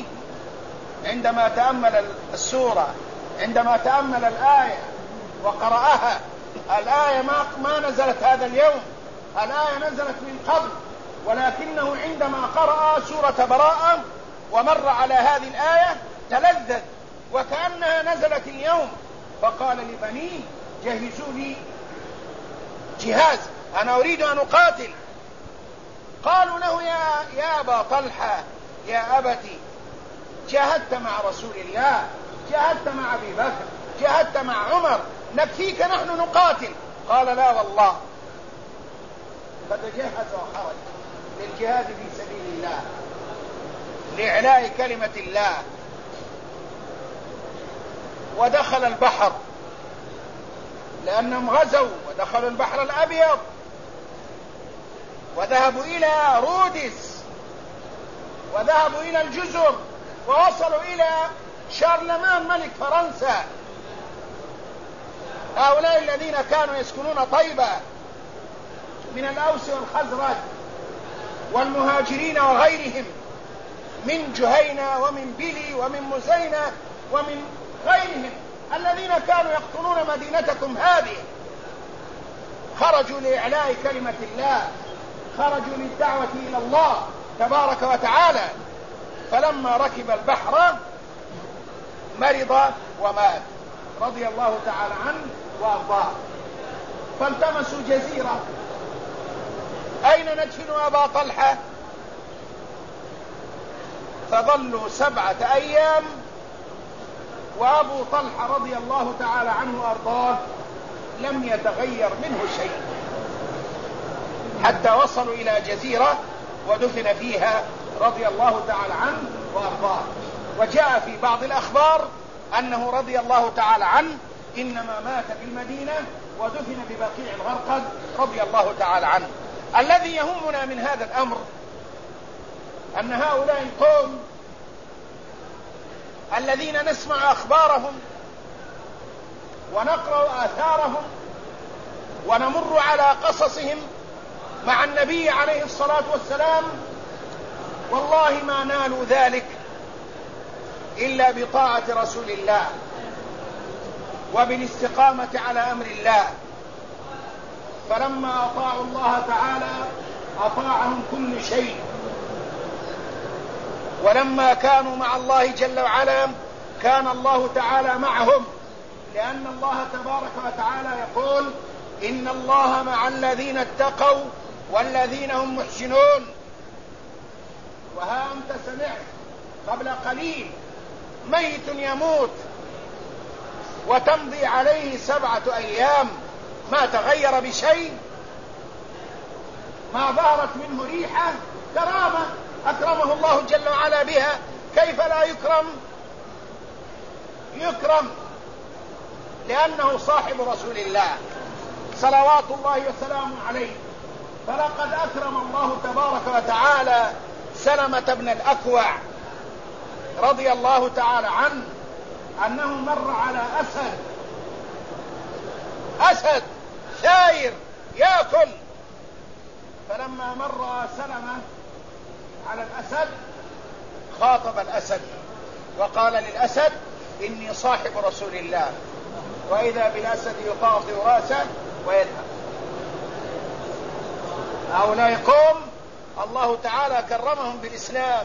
عندما تأمل السورة، عندما تأمل الآية وقرأها الآية ما نزلت هذا اليوم، الآية نزلت من قبل، ولكنه عندما قرأ سورة براءة ومر على هذه الآية تلذذ وكأنها نزلت اليوم، فقال لبنيه جهزوا لي جهاز، أنا أريد أن أقاتل. قالوا له يا أبا طلحة يا أبتي جاهدت مع رسول الله، جاهدت مع أبي بكر، جاهدت مع عمر، نكفيك نحن نقاتل. قال لا والله، فتجهز وخرج للجهاد في سبيل الله لإعلاء كلمة الله، ودخل البحر لأنهم غزوا ودخلوا البحر الأبيض وذهبوا إلى رودس وذهبوا إلى الجزر ووصلوا إلى شارلمان ملك فرنسا. هؤلاء الذين كانوا يسكنون طيبة من الأوس والخزرج والمهاجرين وغيرهم من جهينة ومن بلي ومن مزينة ومن غيرهم الذين كانوا يقطنون مدينتكم هذه، خرجوا لإعلاء كلمة الله، خرجوا للدعوة إلى الله تبارك وتعالى. فلما ركب البحر مرض ومات رضي الله تعالى عنه وأرضاه. فالتمسوا جزيرة، أين ندفن أبا طلحة؟ فظلوا 7 أيام وأبو طلحة رضي الله تعالى عنه وأرضاه لم يتغير منه شيء، حتى وصلوا إلى جزيرة ودفن فيها رضي الله تعالى عنه وأرضاه. وجاء في بعض الأخبار أنه رضي الله تعالى عنه إنما مات في المدينة ودفن ببقيع الغرقد رضي الله تعالى عنه. الذي يهمنا من هذا الأمر أن هؤلاء القوم الذين نسمع أخبارهم ونقرأ آثارهم ونمر على قصصهم مع النبي عليه الصلاة والسلام، والله ما نالوا ذلك إلا بطاعة رسول الله وبالاستقامة على أمر الله. فلما أطاعوا الله تعالى أطاعهم كل شيء، ولما كانوا مع الله جل وعلا كان الله تعالى معهم، لأن الله تبارك وتعالى يقول إن الله مع الذين اتقوا والذين هم محسنون. وها أنت سمعت قبل قليل ميت يموت وتمضي عليه 7 أيام ما تغير بشيء، ما ظهرت منه ريحة، كرامة أكرمه الله جل وعلا بها، كيف لا يكرم؟ يكرم لأنه صاحب رسول الله صلوات الله وسلامه عليه. فلقد أكرم الله تبارك وتعالى سلمة بن الأكوع رضي الله تعالى عنه، أنه مر على أسد ساير يأكل، فلما مر سلمة على الأسد خاطب الأسد وقال للأسد إني صاحب رسول الله، وإذا بالأسد يطاطئ رأسه ويذهب. هؤلاء قوم الله تعالى كرمهم بالإسلام،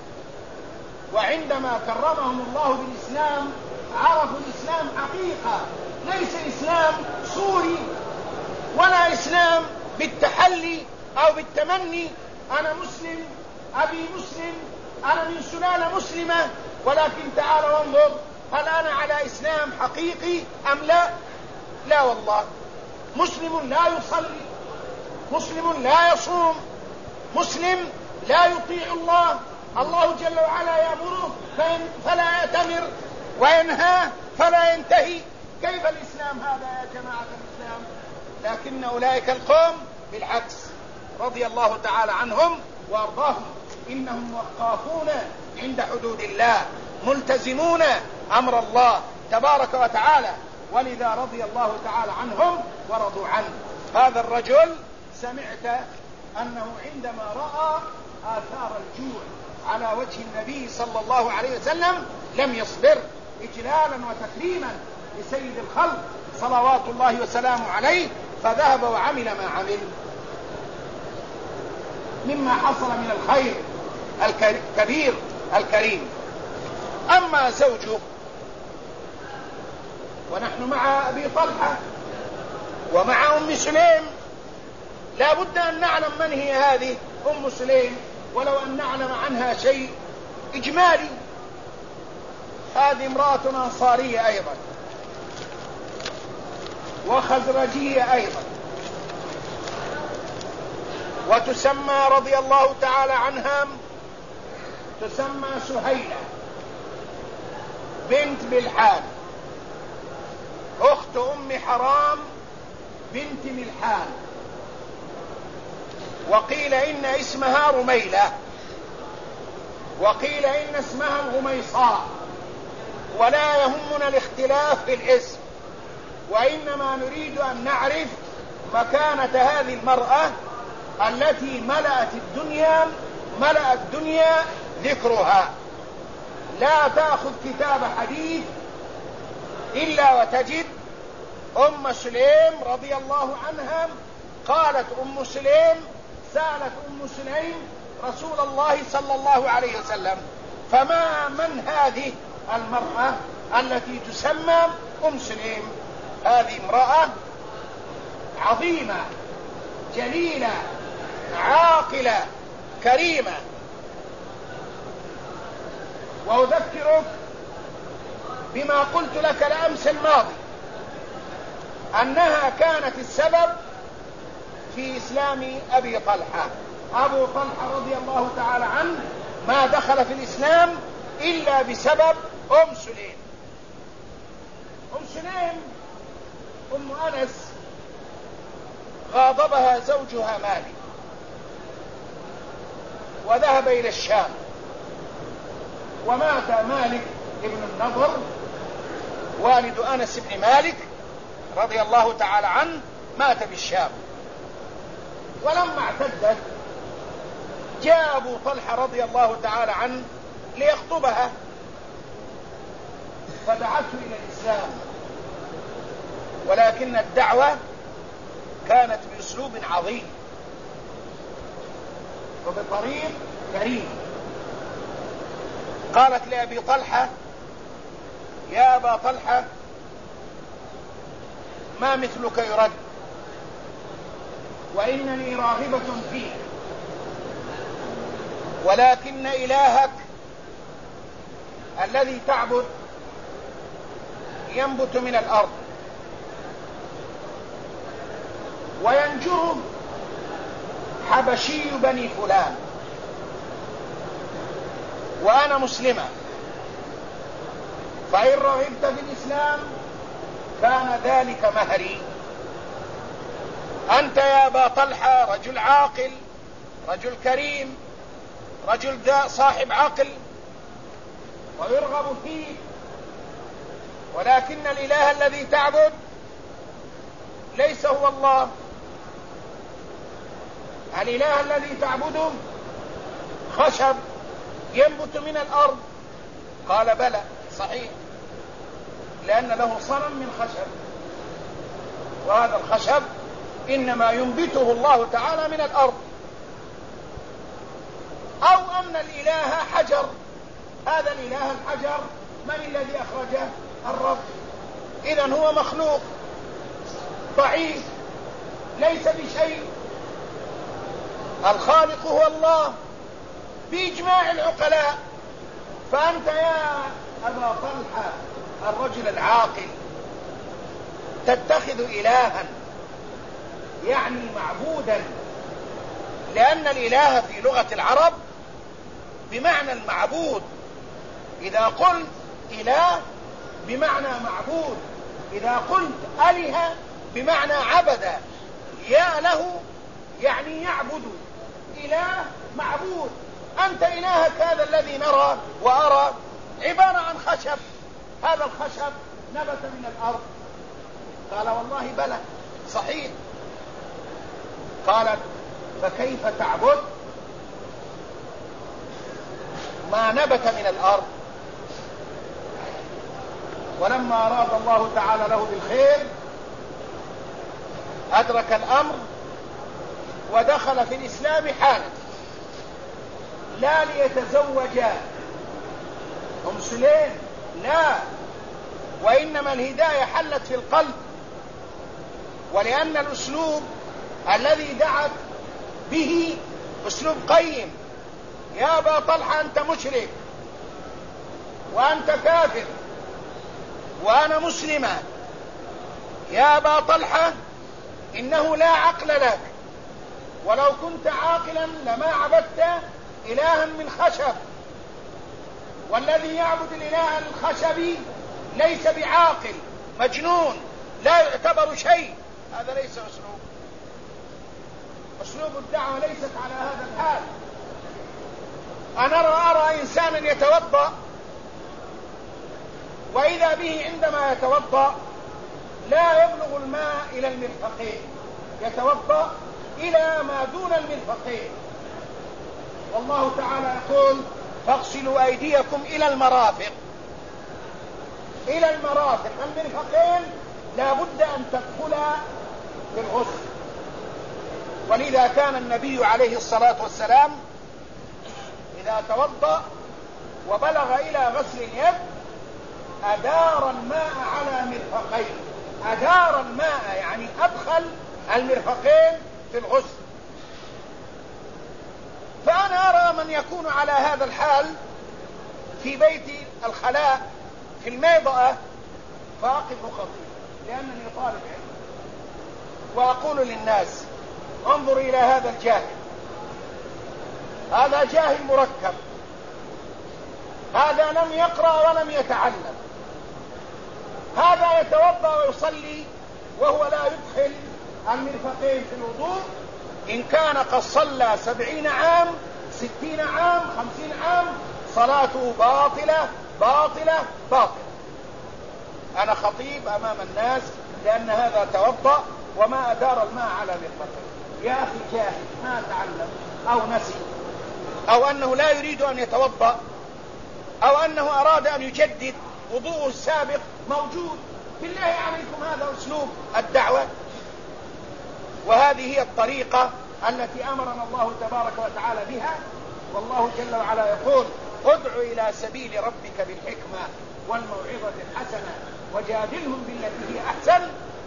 وعندما كرمهم الله بالإسلام عرفوا الإسلام حقيقة، ليس إسلام صوري ولا إسلام بالتحلي أو بالتمني، أنا مسلم أبي مسلم أنا من سلالة مسلمة، ولكن تعال وانظر هل أنا على إسلام حقيقي أم لا؟ لا والله. مسلم لا يصلي، مسلم لا يصوم، مسلم لا يطيع الله، الله جل وعلا يأمره فلا يأتمر وينهى فلا ينتهي. كيف الإسلام هذا يا جماعة الإسلام؟ لكن أولئك القوم بالعكس رضي الله تعالى عنهم وأرضاهم، إنهم وقافون عند حدود الله، ملتزمون أمر الله تبارك وتعالى، ولذا رضي الله تعالى عنهم ورضوا عنه. هذا الرجل سمعت أنه عندما رأى آثار الجوع على وجه النبي صلى الله عليه وسلم لم يصبر، إجلالا وتكريما لسيد الخلق صلوات الله وسلامه عليه، فذهب وعمل ما عمل مما حصل من الخير الكبير الكريم. أما زوجه، ونحن مع أبي طلحة ومع أم سليم، لا بد أن نعلم من هي هذه أم سليم، ولو أن نعلم عنها شيء إجمالي. هذه امرأة أنصارية أيضا وخزرجية أيضا، وتسمى رضي الله تعالى عنها تسمى سهيلة بنت ملحان، أخت أم حرام بنت ملحان، وقيل إن اسمها رميلة، وقيل إن اسمها الغميصاء، ولا يهمنا الاختلاف في الاسم، وإنما نريد أن نعرف مكانة هذه المرأة التي ملأ الدنيا ذكرها. لا تأخذ كتاب حديث إلا وتجد أم سليم رضي الله عنها. قالت أم سليم: سألت أم سليم رسول الله صلى الله عليه وسلم: من هذه المرأة التي تسمى أم سليم؟ هذه امرأة عظيمة جليلة عاقلة كريمة. وأذكرك بما قلت لك الأمس الماضي، أنها كانت السبب في إسلام أبي طلحة. أبو طلحة رضي الله تعالى عنه ما دخل في الإسلام إلا بسبب أم سليم. أم سليم أم أنس غاضبها زوجها مالك وذهب إلى الشام، ومات مالك ابن النضر والد أنس بن مالك رضي الله تعالى عنه، مات بالشام. ولما اعتدت جاء أبو طلحة رضي الله تعالى عنه ليخطبها، فدعته إلى الإسلام، ولكن الدعوة كانت بأسلوب عظيم وبطريق كريم. قالت لأبي طلحة: يا أبا طلحة، ما مثلك يرد، وإنني راغبة فيك، ولكن إلهك الذي تعبد ينبت من الأرض وينجره حبشي بني فلان، وأنا مسلمة، فإن رغبت في الإسلام كان ذلك مهري. أنت يا أبا طلحة رجل عاقل، رجل كريم، رجل صاحب عقل ويرغب فيه، ولكن الإله الذي تعبد ليس هو الله. الإله الذي تعبده خشب ينبت من الأرض. قال: بلى، صحيح، لأن له صنم من خشب، وهذا الخشب إنما ينبته الله تعالى من الأرض. أو أن الإله حجر، هذا الإله الحجر من الذي أخرجه؟ الرب. إذن هو مخلوق ضعيف ليس بشيء. الخالق هو الله بإجماع العقلاء. فأنت يا أبا طلحة الرجل العاقل تتخذ إلها يعني معبودا، لأن الإله في لغة العرب بمعنى المعبود. إذا قلت إله بمعنى معبود، إذا قلت أله بمعنى عبد. يا له يعني يعبد، إله معبود. أنت إلهك هذا الذي نرى وأرى عبارة عن خشب، هذا الخشب نبت من الأرض. قال: والله بلى، صحيح. قالت: فكيف تعبد ما نبت من الأرض؟ ولما أراد الله تعالى له بالخير أدرك الأمر ودخل في الإسلام حالا، لا ليتزوج أم سليم، لا، وإنما الهداية حلت في القلب. ولأن الأسلوب الذي دعت به أسلوب قيم. يا أبا طلحة أنت مشرك وأنت كافر وأنا مسلمة، يا أبا طلحة إنه لا عقل لك، ولو كنت عاقلا لما عبدت إلها من خشب، والذي يعبد الإله الخشبي ليس بعاقل، مجنون، لا يعتبر شيء. هذا ليس أسلوب الدعوة ليست على هذا الحال. أنا أرى إنسانا يتوضأ، وإذا به عندما يتوضأ لا يبلغ الماء إلى المرفقين، يتوضأ إلى ما دون المرفقين، والله تعالى يقول فاغسلوا أيديكم إلى المرافق. إلى المرافق، المرفقين لا بد أن تدخلا في الغسل. ولذا كان النبي عليه الصلاة والسلام إذا توضأ وبلغ إلى غسل اليد أدار الماء على مرفقين. أدار الماء يعني أدخل المرفقين في الغسل. فأنا أرى من يكون على هذا الحال في بيت الخلاء في الميضأة فأقف خطيب، لأنني طالب علم، وأقول للناس انظر إلى هذا الجاهل، هذا جاهل مركب، هذا لم يقرأ ولم يتعلم، هذا يتوضأ ويصلي وهو لا يدخل المرفقين في الوضوء. إن كان قد صلى 70 عام 60 عام 50 عام صلاته باطلة باطلة باطلة. أنا خطيب أمام الناس لأن هذا توضأ وما أدار الماء على مرفقين. يا أخي جاهل ما تعلم أو نسي، أو أنه لا يريد أن يتوضأ، أو أنه أراد أن يجدد وضوءه السابق موجود. بالله عليكم هذا أسلوب الدعوة، وهذه هي الطريقة التي أمرنا الله تبارك وتعالى بها. والله جل وعلا يقول ادع إلى سبيل ربك بالحكمة والموعظة الحسنة وجادلهم بالتي هي أحسن.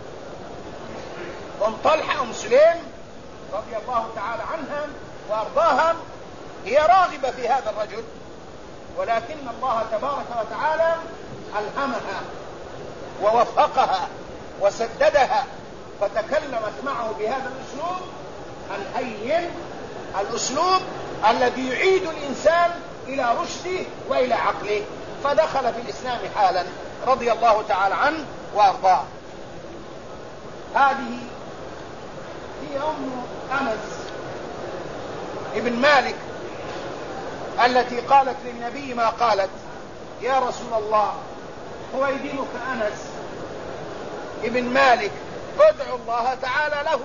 أم طلحة أم سليم رضي الله تعالى عنها وأرضاها هي راغبة في هذا الرجل، ولكن الله تبارك وتعالى ألهمها ووفقها وسددها، فتكلمت معه بهذا الأسلوب الهين، الأسلوب الذي يعيد الإنسان إلى رشده وإلى عقله، فدخل في الإسلام حالا رضي الله تعالى عنه وأرضاه. هذه هي أم أنس ابن مالك التي قالت للنبي ما قالت: يا رسول الله خويدمك أنس ابن مالك ادعو الله تعالى له.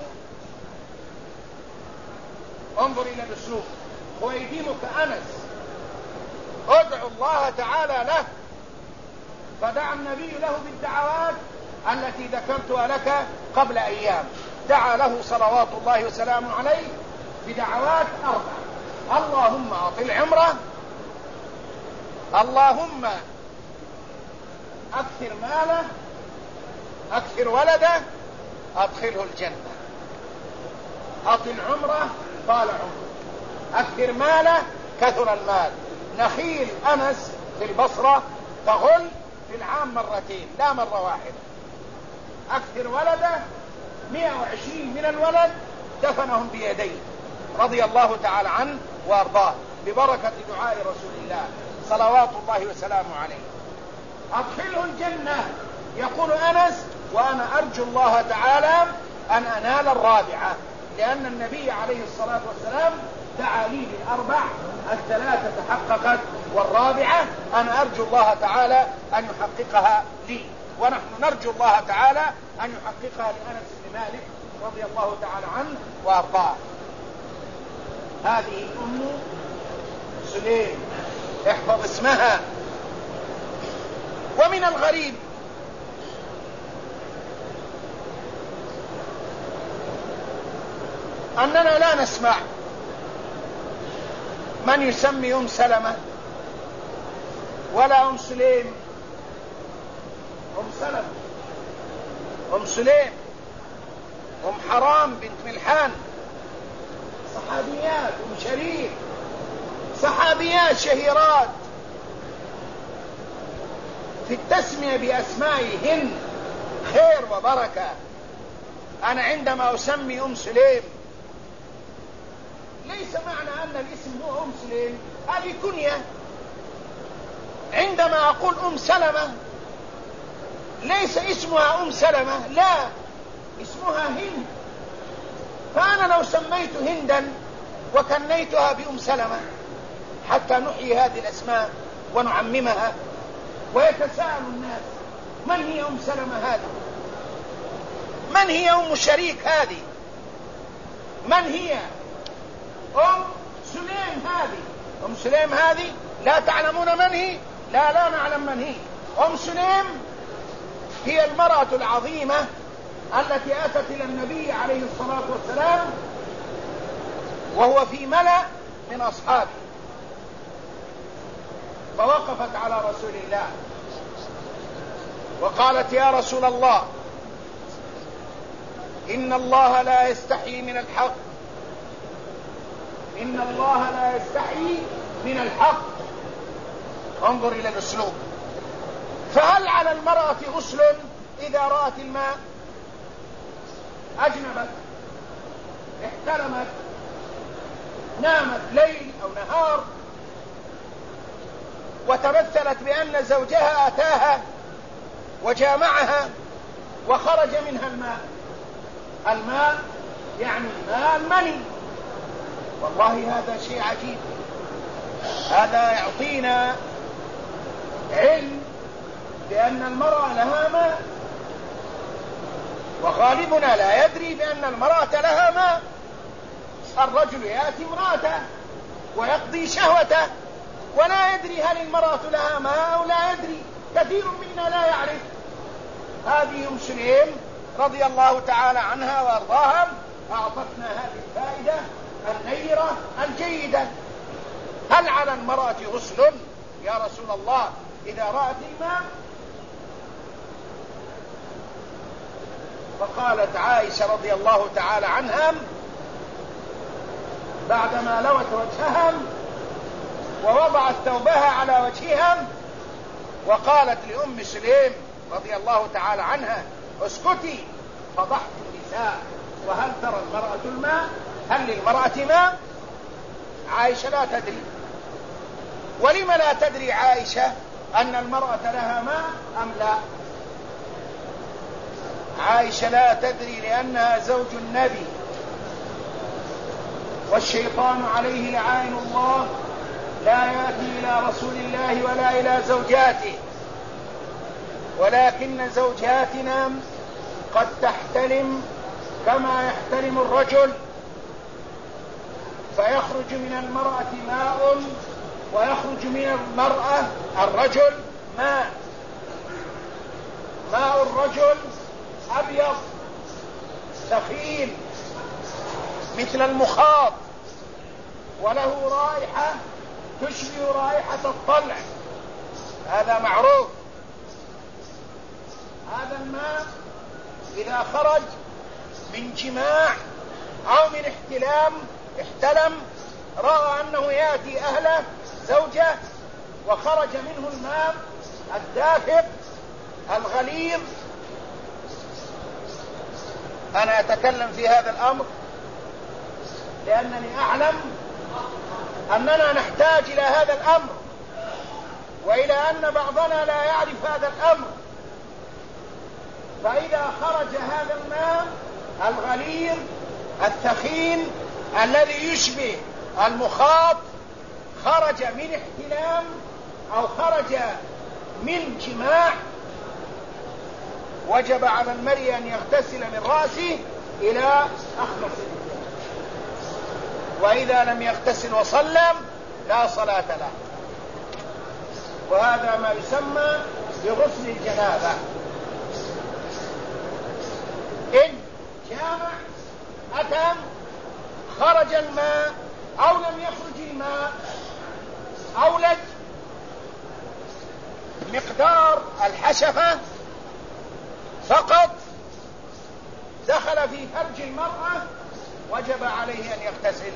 انظر إلى الأسلوب، خويدمك أنس ادعو الله تعالى له. فدعا النبي له بالدعوات التي ذكرتها لك قبل أيام. دعا له صلوات الله وسلامه عليه بدعوات 4: اللهم أطل عمره، اللهم أكثر ماله، أكثر ولده، أدخله الجنة. أطل عمره طال عمره، أكثر ماله كثر المال. نخيل أنس في البصرة تغل في العام 2 لا مرة واحدة. أكثر ولده 120 من الولد دفنهم بيديه رضي الله تعالى عنه وأرضاه ببركة دعاء رسول الله صلوات الله وسلامه عليه. أدخله الجنة يقول أنس وأنا أرجو الله تعالى أن أنال 4، لأن النبي عليه الصلاة والسلام دعا لي ب4، 3 تحققت وال4 أنا أرجو الله تعالى أن يحققها لي، ونحن نرجو الله تعالى أن يحققها لأنس بن مالك رضي الله تعالى عنه وأرضاه. هذه أم سليم، احفظ اسمها. ومن الغريب أننا لا نسمع من يسمي أم سلمة ولا أم سليم. أم سلمة، أم سليم، أم حرام بنت ملحان، صحابيات، أم شريك، صحابيات شهيرات في التسمية بأسمائهن خير وبركة. أنا عندما أسمي أم سليم ليس معنى أن الاسم هو أم سليم، هذه كنية. عندما أقول أم سلمة ليس اسمها أم سلمة، لا، اسمها هند. فأنا لو سميت هندا وكنيتها بأم سلمة حتى نحيي هذه الأسماء ونعممها، ويتساءل الناس من هي أم سلمة هذه؟ من هي أم شريك هذه؟ من هي أم سليم هذه؟ أم سليم هذه لا تعلمون من هي؟ لا نعلم من هي. أم سليم هي المرأة العظيمة التي أتت إلى النبي عليه الصلاة والسلام وهو في ملأ من أصحابه، فوقفت على رسول الله وقالت: يا رسول الله، إن الله لا يستحيي من الحق، إن الله لا يستحيي من الحق. انظر إلى الأسلوب. فهل على المرأة غسل إذا رأت الماء؟ أجنبت، احتلمت، نامت ليل أو نهار وتمثلت بأن زوجها أتاها وجامعها وخرج منها الماء. الماء يعني الماء المني. والله هذا شيء عجيب، هذا يعطينا علم بأن المرأة لها ماء، وغالبنا لا يدري بأن المرأة لها ماء. الرجل يأتي امرأته ويقضي شهوته ولا يدري هل المرأة لها ماء أو لا يدري. كثير منا لا يعرف. هذه أم سليم رضي الله تعالى عنها وأرضاها أعطتنا هذه الفائدة النيرة الجيدة. هل على المرأة غسل يا رسول الله إذا رأت الماء؟ فقالت عائشة رضي الله تعالى عنها بعدما لوت وجهها ووضعت ثوبها على وجهها وقالت لأم سليم رضي الله تعالى عنها: اسكتي، فضحت النساء، وهل ترى المرأة الماء؟ هل للمرأة ماء؟ عائشة لا تدري. ولم لا تدري عائشة أن المرأة لها ماء أم لا؟ عائشة لا تدري لأنها زوج النبي، والشيطان عليه لعائن الله لا يأتي إلى رسول الله ولا إلى زوجاته، ولكن زوجاتنا قد تحتلم كما يحتلم الرجل، فيخرج من المرأة ماء ويخرج من المرأة الرجل ماء. ماء الرجل أبيض ثخين مثل المخاط، وله رائحة تشبه رائحة الطلع، هذا معروف. هذا الماء إذا خرج من جماع أو من احتلم رأى أنه يأتي أهله زوجه وخرج منه الماء الدافق الغليظ. أنا أتكلم في هذا الأمر لأنني أعلم أننا نحتاج إلى هذا الأمر، وإلى أن بعضنا لا يعرف هذا الأمر. فإذا خرج هذا الماء الغليظ الثخين الذي يشبه المخاط، خرج من احتلام أو خرج من جماع، وجب على المرء أن يغتسل من رأسه إلى أخمص الرجل، وإذا لم يغتسل وصلى لا صلاة له. وهذا ما يسمى بغسل الجنابة. إن جامع أتم خرج الماء أو لم يخرج الماء، أولج مقدار الحشفة فقط دخل في فرج المرأة وجب عليه أن يغتسل.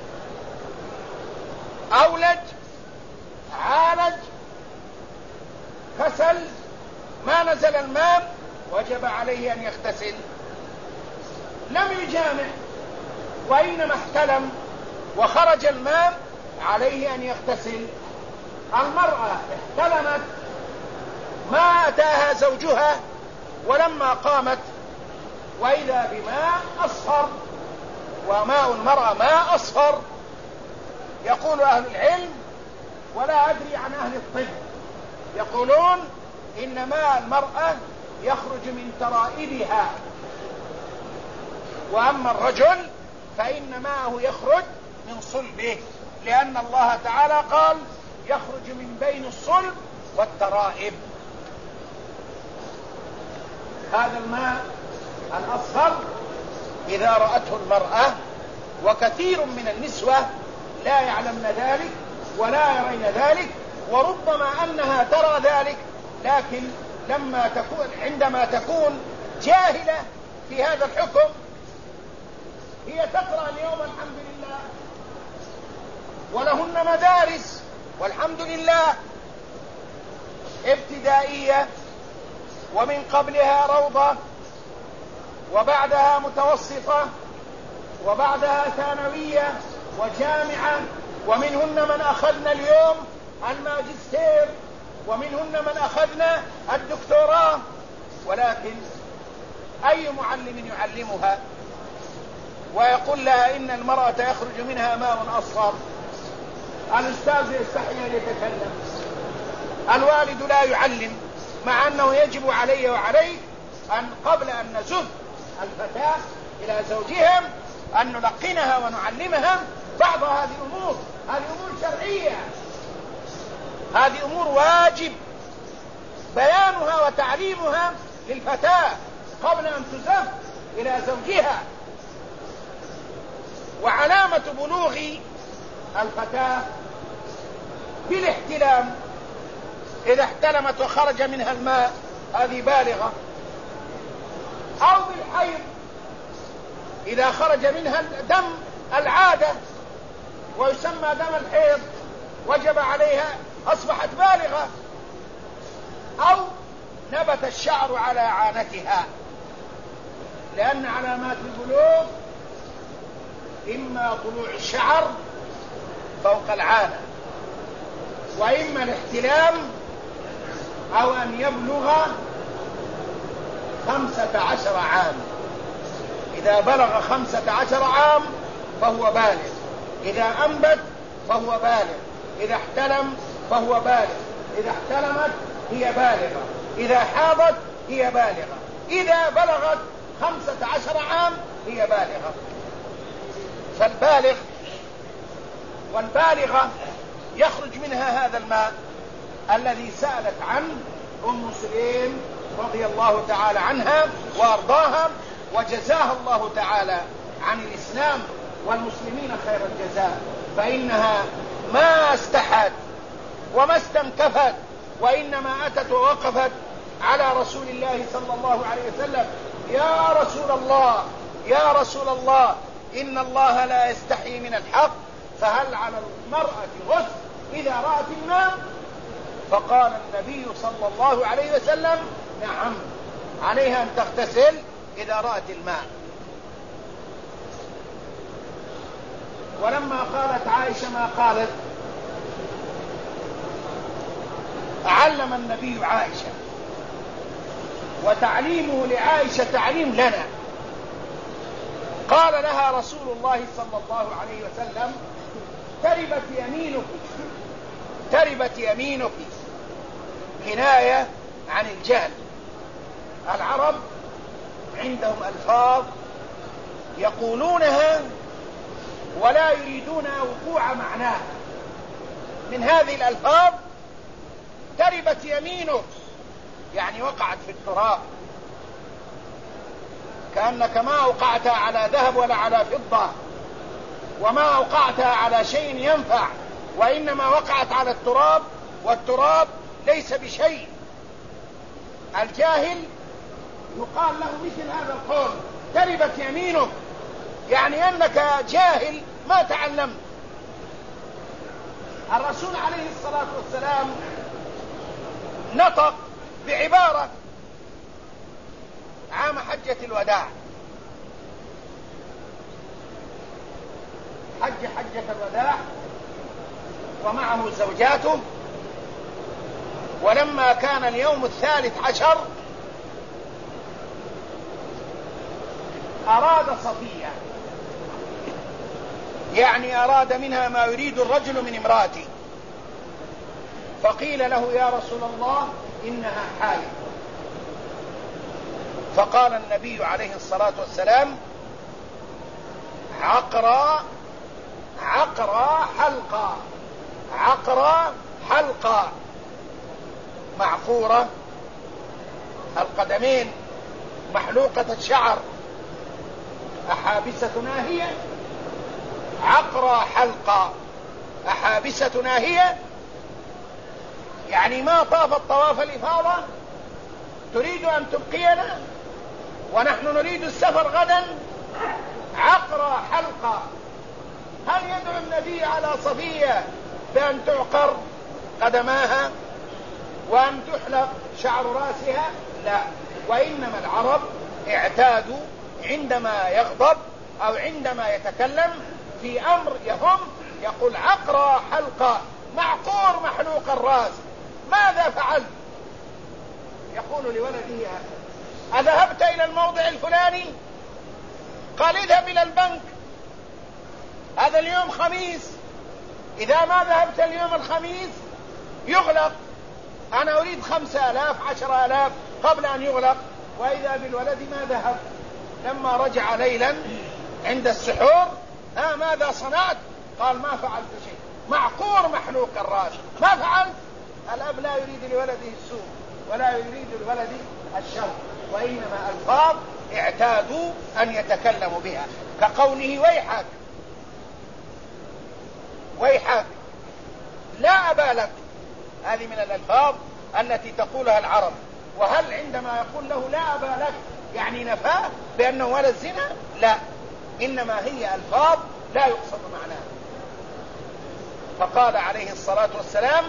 أولج عالج كسل ما نزل الماء وجب عليه أن يغتسل. لم يجامع وإنما احتلم وخرج الماء عليه أن يغتسل. المرأة احتلمت ما أتاها زوجها ولما قامت وإذا بماء أصفر، وماء المرأة ماء أصفر. يقول أهل العلم ولا أدري عن أهل الطب يقولون إن ماء المرأة يخرج من ترائبها، وأما الرجل فإن ماءه يخرج من صلبه، لأن الله تعالى قال يخرج من بين الصلب والترائب. هذا الماء الأصفر إذا رأته المرأة، وكثير من النسوة لا يعلمن ذلك ولا يرين ذلك، وربما أنها ترى ذلك لكن عندما تكون جاهلة في هذا الحكم هي تقرأ اليوم الحمد لله ولهن مدارس والحمد لله ابتدائية، ومن قبلها روضة، وبعدها متوسطة، وبعدها ثانوية وجامعة، ومنهن من أخذنا اليوم الماجستير، ومنهن من أخذنا الدكتوراه. ولكن أي معلم يعلمها ويقول لها إن المرأة يخرج منها ماء أصفر؟ الأستاذ يستحي أن يتكلم، الوالد لا يعلم، مع أنه يجب علي وعليك أن قبل أن نزف الفتاة إلى زوجهم أن نلقنها ونعلمها بعض هذه الأمور. هذه أمور شرعية، هذه أمور واجب بيانها وتعليمها للفتاة قبل أن تزف إلى زوجها. وعلامة بلوغ الفتاة بالاحتلام، إذا احتلمت وخرج منها الماء هذه بالغة، أو بالحيض إذا خرج منها دم العادة ويسمى دم الحيض وجب عليها أصبحت بالغة، أو نبت الشعر على عانتها، لأن علامات البلوغ إما طلوع الشعر فوق العانة، وإما الاحتلام، أو أن يبلغ 15 عام. إذا بلغ 15 عام فهو بالغ، إذا أنبت فهو بالغ، إذا احتلم فهو بالغ، إذا احتلمت هي بالغة، إذا حاضت هي بالغة، إذا بلغت 15 عام هي بالغة. فالبالغ والبالغة يخرج منها هذا الماء الذي سألت عنه أم سليم رضي الله تعالى عنها وأرضاها، وجزاها الله تعالى عن الإسلام والمسلمين خير الجزاء، فإنها ما استحت وما استنكفت، وإنما أتت ووقفت على رسول الله صلى الله عليه وسلم: يا رسول الله، يا رسول الله، إن الله لا يستحي من الحق، فهل على المرأة غسل إذا رأت الماء؟ فقال النبي صلى الله عليه وسلم: نعم، عليها أن تغتسل إذا رأت الماء. ولما قالت عائشة ما قالت، علم النبي عائشة، وتعليمه لعائشة تعليم لنا. قال لها رسول الله صلى الله عليه وسلم: تربت يمينك، تربت يمينك، كناية عن الجهل. العرب عندهم ألفاظ يقولونها ولا يريدون وقوع معناها. من هذه الألفاظ تربت يمينك، يعني وقعت في التراب، كأنك ما أوقعتها على ذهب ولا على فضة، وما أوقعتها على شيء ينفع، وإنما وقعت على التراب، والتراب ليس بشيء. الجاهل يقال له مثل هذا القول: تربت يمينك، يعني أنك جاهل ما تعلمت. الرسول عليه الصلاة والسلام نطق بعبارة عام حجة الوداع، حجة الوداع ومعه زوجاته، ولما كان اليوم 13 أراد صفية، يعني أراد منها ما يريد الرجل من امرأته، فقيل له: يا رسول الله إنها حائض. فقال النبي عليه الصلاة والسلام: عقرى حلقى، عقرى حلقى، معقورة القدمين، محلوقة الشعر، أحابستنا هي. عقرى حلقى أحابستنا هي، يعني ما طافت طواف الإفاضة، تريد أن تبقينا ونحن نريد السفر غدا. عقرى حلقى. هل يدعو النبي على صفية بأن تعقر قدماها وأن تحلق شعر رأسها؟ لا، وإنما العرب اعتادوا عندما يغضب أو عندما يتكلم في أمر يهم يقول: عقرى حلقى، معقور محلوق الرأس، ماذا فعلت؟ يقول لولده: أذهبت إلى الموضع الفلاني؟ قال: اذهب إلى البنك، هذا اليوم خميس، إذا ما ذهبت اليوم الخميس يغلق، أنا أريد 5000 10,000 قبل أن يغلق. وإذا بالولد ما ذهب. لما رجع ليلا عند السحور: ماذا صنعت؟ قال: ما فعلت شيء، معقور محلوق الرأس، ما فعلت. الأب لا يريد لولده السوء ولا يريد لولده الشر، وإنما ألفاظ اعتادوا أن يتكلموا بها، كقوله: ويحك، ويحك، لا أبا لك. هذه من الألفاظ التي تقولها العرب. وهل عندما يقول له لا أبا لك يعني نفاه بأنه ولد زنا؟ لا، إنما هي ألفاظ لا يقصد معناها. فقال عليه الصلاة والسلام: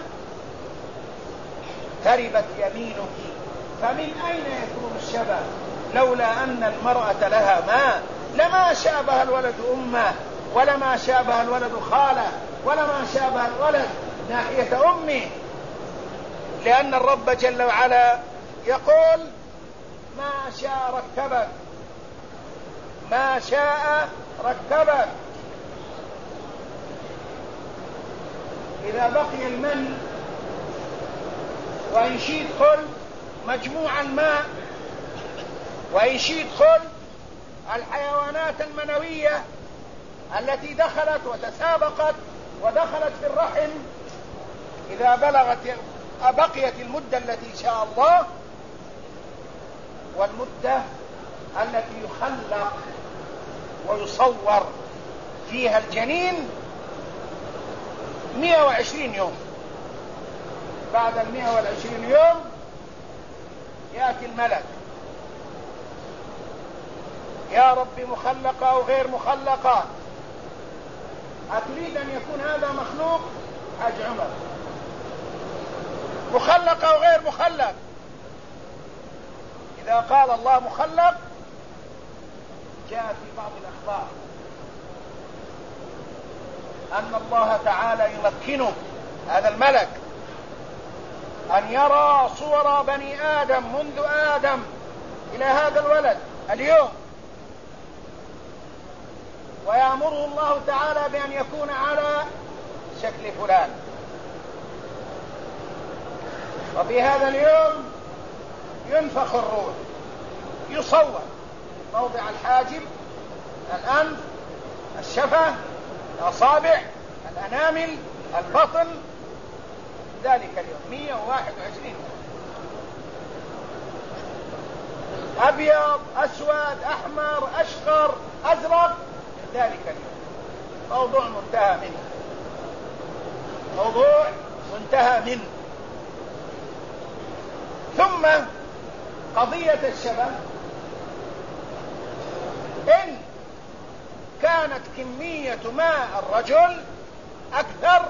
تربت يمينك. فمن أين يكون الشبه؟ لولا أن المرأة لها ماء لما شابه الولد أمه، ولما شابه الولد خاله، ولما شابه الولد ناحية أمه، لأن الرب جل وعلا يقول: ما شاء ركبك، ما شاء ركبك. إذا بقي المن وإن شئت قل مجموع الماء، وإن شئت قل الحيوانات المنوية التي دخلت وتسابقت ودخلت في الرحم، إذا بقيت المدة التي شاء الله، والمدة التي يخلق ويصور فيها الجنين 120 يوم. بعد 120 يوم يأتي الملك: يا رب مخلقة أو غير مخلقة؟ أتريد أن يكون هذا مخلوق؟ حاج عمر، مخلق أو غير مخلق؟ إذا قال الله مخلق جاء في بعض الأخبار أن الله تعالى يمكنه هذا الملك أن يرى صور بني آدم منذ آدم إلى هذا الولد اليوم، ويأمره الله تعالى بأن يكون على شكل فلان، وفي هذا اليوم ينفخ الروح، يصور موضع الحاجب، الأنف، الشفة، الأصابع، الأنامل، البطن، ذلك اليوم 121 أبيض أسود أحمر أشقر أزرق، ذلك اليوم. موضوع منتهى منه، موضوع منتهى منه. ثم قضية الشبه، إن كانت كمية ماء الرجل أكثر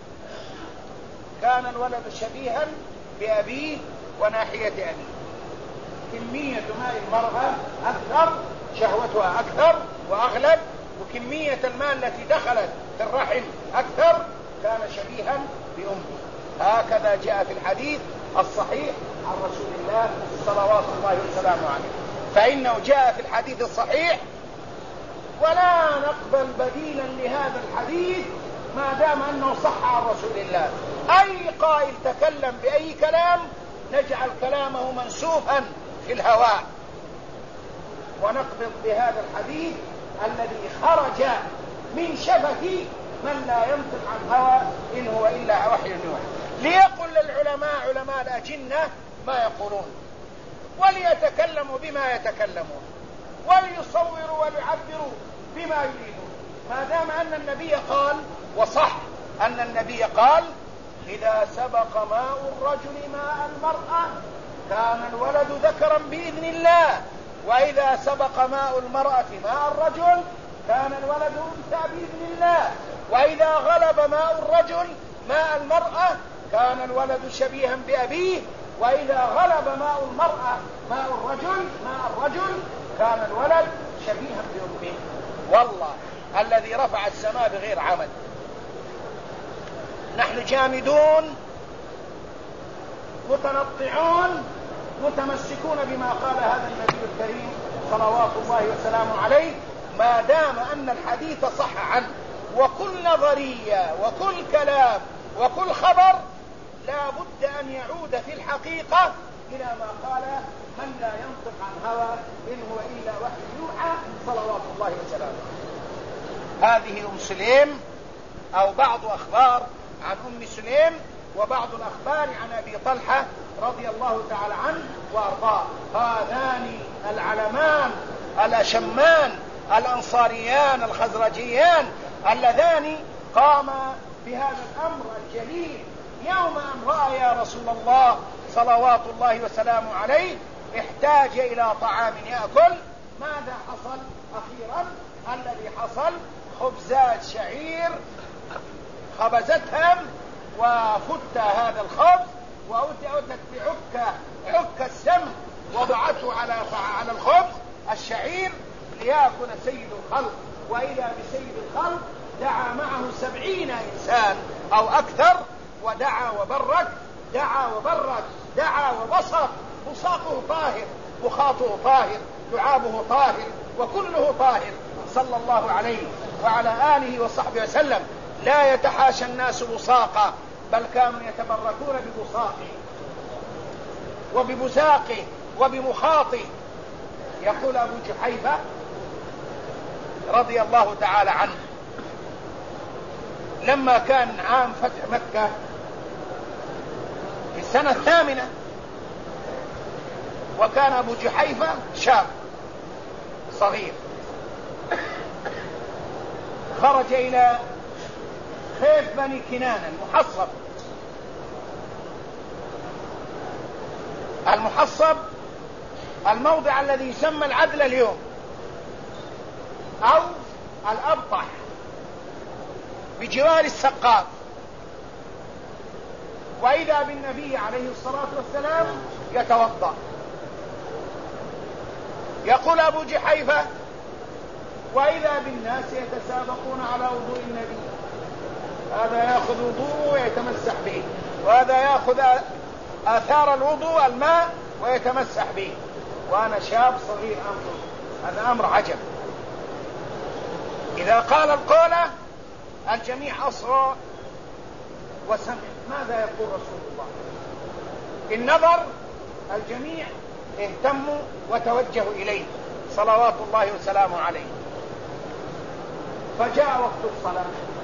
كان الولد شبيها بأبيه وناحية أبيه. كمية ماء المرأة أكثر، شهوتها أكثر وأغلب، وكمية الماء التي دخلت في الرحم أكثر كان شبيها بأمه. هكذا جاء في الحديث الصحيح عن رسول الله صلوات الله وسلامه عليه. فإنه جاء في الحديث الصحيح، ولا نقبل بديلا لهذا الحديث ما دام أنه صح عن رسول الله. أي قائل تكلم بأي كلام نجعل كلامه منسوبا في الهواء، ونقبض بهذا الحديث الذي خرج من شفة من لا ينطق عن هوى إن هو إلا وحي يوحى. ليقل للعلماء علماء الأجنة ما يقولون، وليتكلموا بما يتكلمون، وليصوروا وليعبروا بما يريدون، ما دام أن النبي قال، وصح أن النبي قال: إذا سبق ماء الرجل ماء المرأة كان الولد ذكرا بإذن الله، وإذا سبق ماء المرأة ماء الرجل كان الولد أنثى بإذن الله، وإذا غلب ماء الرجل ماء المرأة كان الولد شبيها بأبيه، وإذا غلب ماء المرأة ماء الرجل كان الولد شبيها بأمه. والله الذي رفع السماء بغير عمد. نحن جامدون متنطعون متمسكون بما قال هذا النبي الكريم صلوات الله وسلامه عليه، ما دام أن الحديث صح عنه. وكل نظرية وكل كلام وكل خبر لا بد أن يعود في الحقيقة إلى ما قال من لا ينطق عن هوى إن هو إلا وحي يوحى صلوات الله وسلامه. هذه أم سليم، أو بعض أخبار عن أم سليم، وبعض الأخبار عن أبي طلحة رضي الله تعالى عنه وأرضاه. هذان العلمان الأشمان الأنصاريان الخزرجيان اللذان قاما بهذا الأمر الجليل يوم أن رأى رسول الله صلوات الله وسلامه عليه احتاج إلى طعام يأكل. ماذا حصل أخيرا؟ الذي حصل خبزات شعير خبزتهم وفت هذا الخبز وأتت بعكة السمن وضعته على الخبز الشعير ليأكل سيد الخلق. وإذا بسيد الخلق دعا معه 70 إنسان أو أكثر، ودعا وبرك، دعا وبرك، دعا وبصر. بصاقه طاهر، بخاطه طاهر، لعابه طاهر، وكله طاهر صلى الله عليه وعلى آله وصحبه وسلم. لا يتحاشى الناس بصاقه، بل كانوا يتبركون ببصاقه وببزاقه وبمخاطه. يقول أبو جحيفة رضي الله تعالى عنه لما كان عام فتح مكة في السنة 8، وكان أبو جحيفة شاب صغير، خرج إلى خيف بني كنانة المحصب. المحصب الموضع الذي يسمى العدل اليوم، أو الأبطح، بجوار السقاف. وإذا بالنبي عليه الصلاة والسلام يتوضأ. يقول أبو جحيفة: وإذا بالناس يتسابقون على وضوء النبي، هذا يأخذ وضوء ويتمسح به، وهذا يأخذ آثار الوضوء الماء ويتمسح به، وأنا شاب صغير أنظر. هذا أمر عجب. إذا قال القولة الجميع أصغى وسمع ماذا يقول رسول الله. إن نظر الجميع اهتموا وتوجهوا إليه صلوات الله وسلامه عليه. فجاء وقت الصلاة،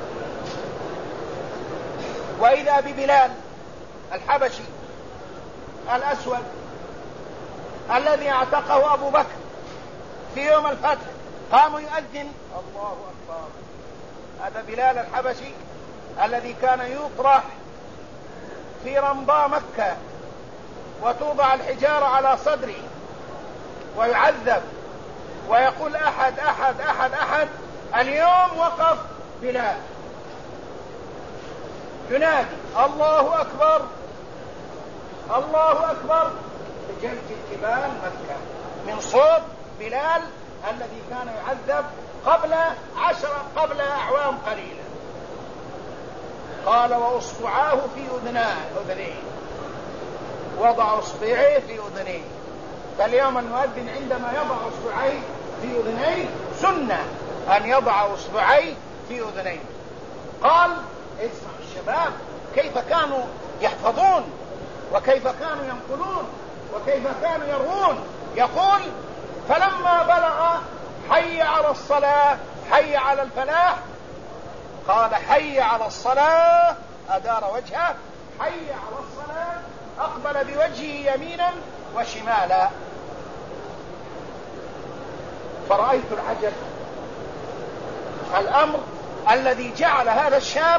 وإذا ببلال الحبشي الأسود الذي اعتقه أبو بكر في يوم الفتح قام يؤذن: الله أكبر هذا بلال الحبشي الذي كان يطرح في رمضاء مكة وتوضع الحجارة على صدره ويعذب ويقول أحد أحد أحد أحد. اليوم وقف بلال ينادي الله أكبر الله أكبر بجلد جبال مكة من صوت بلال الذي كان يعذب قبل أعوام قليلة. قال وأصبعاه في أذنيه، وضع أصبعيه في أذنيه. فاليوم المؤذن عندما يضع أصبعيه في أذنيه سنة أن يضع أصبعيه في أذنيه. قال اسمع الشباب كيف كانوا يحفظون وكيف كانوا ينقلون وكيف كانوا يروون. يقول فلما بلغ حي على الصلاة حي على الفلاح قال حي على الصلاة، أدار وجهه حي على الصلاة، أقبل بوجهه يمينا وشمالا. فرأيت العجب، الأمر الذي جعل هذا الشاب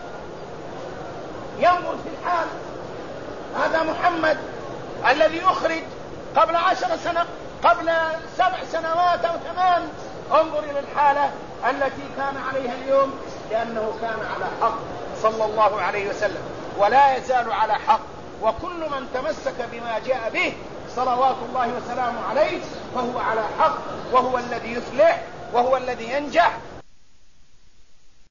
ينظر في الحال. هذا محمد الذي أخرج قبل 10 سنة، قبل 7 سنوات أو 8. انظر إلى الحالة التي كان عليها اليوم، لأنه كان على حق صلى الله عليه وسلم ولا يزال على حق. وكل من تمسك بما جاء به صلوات الله وسلامه عليه فهو على حق، وهو الذي يفلح وهو الذي ينجح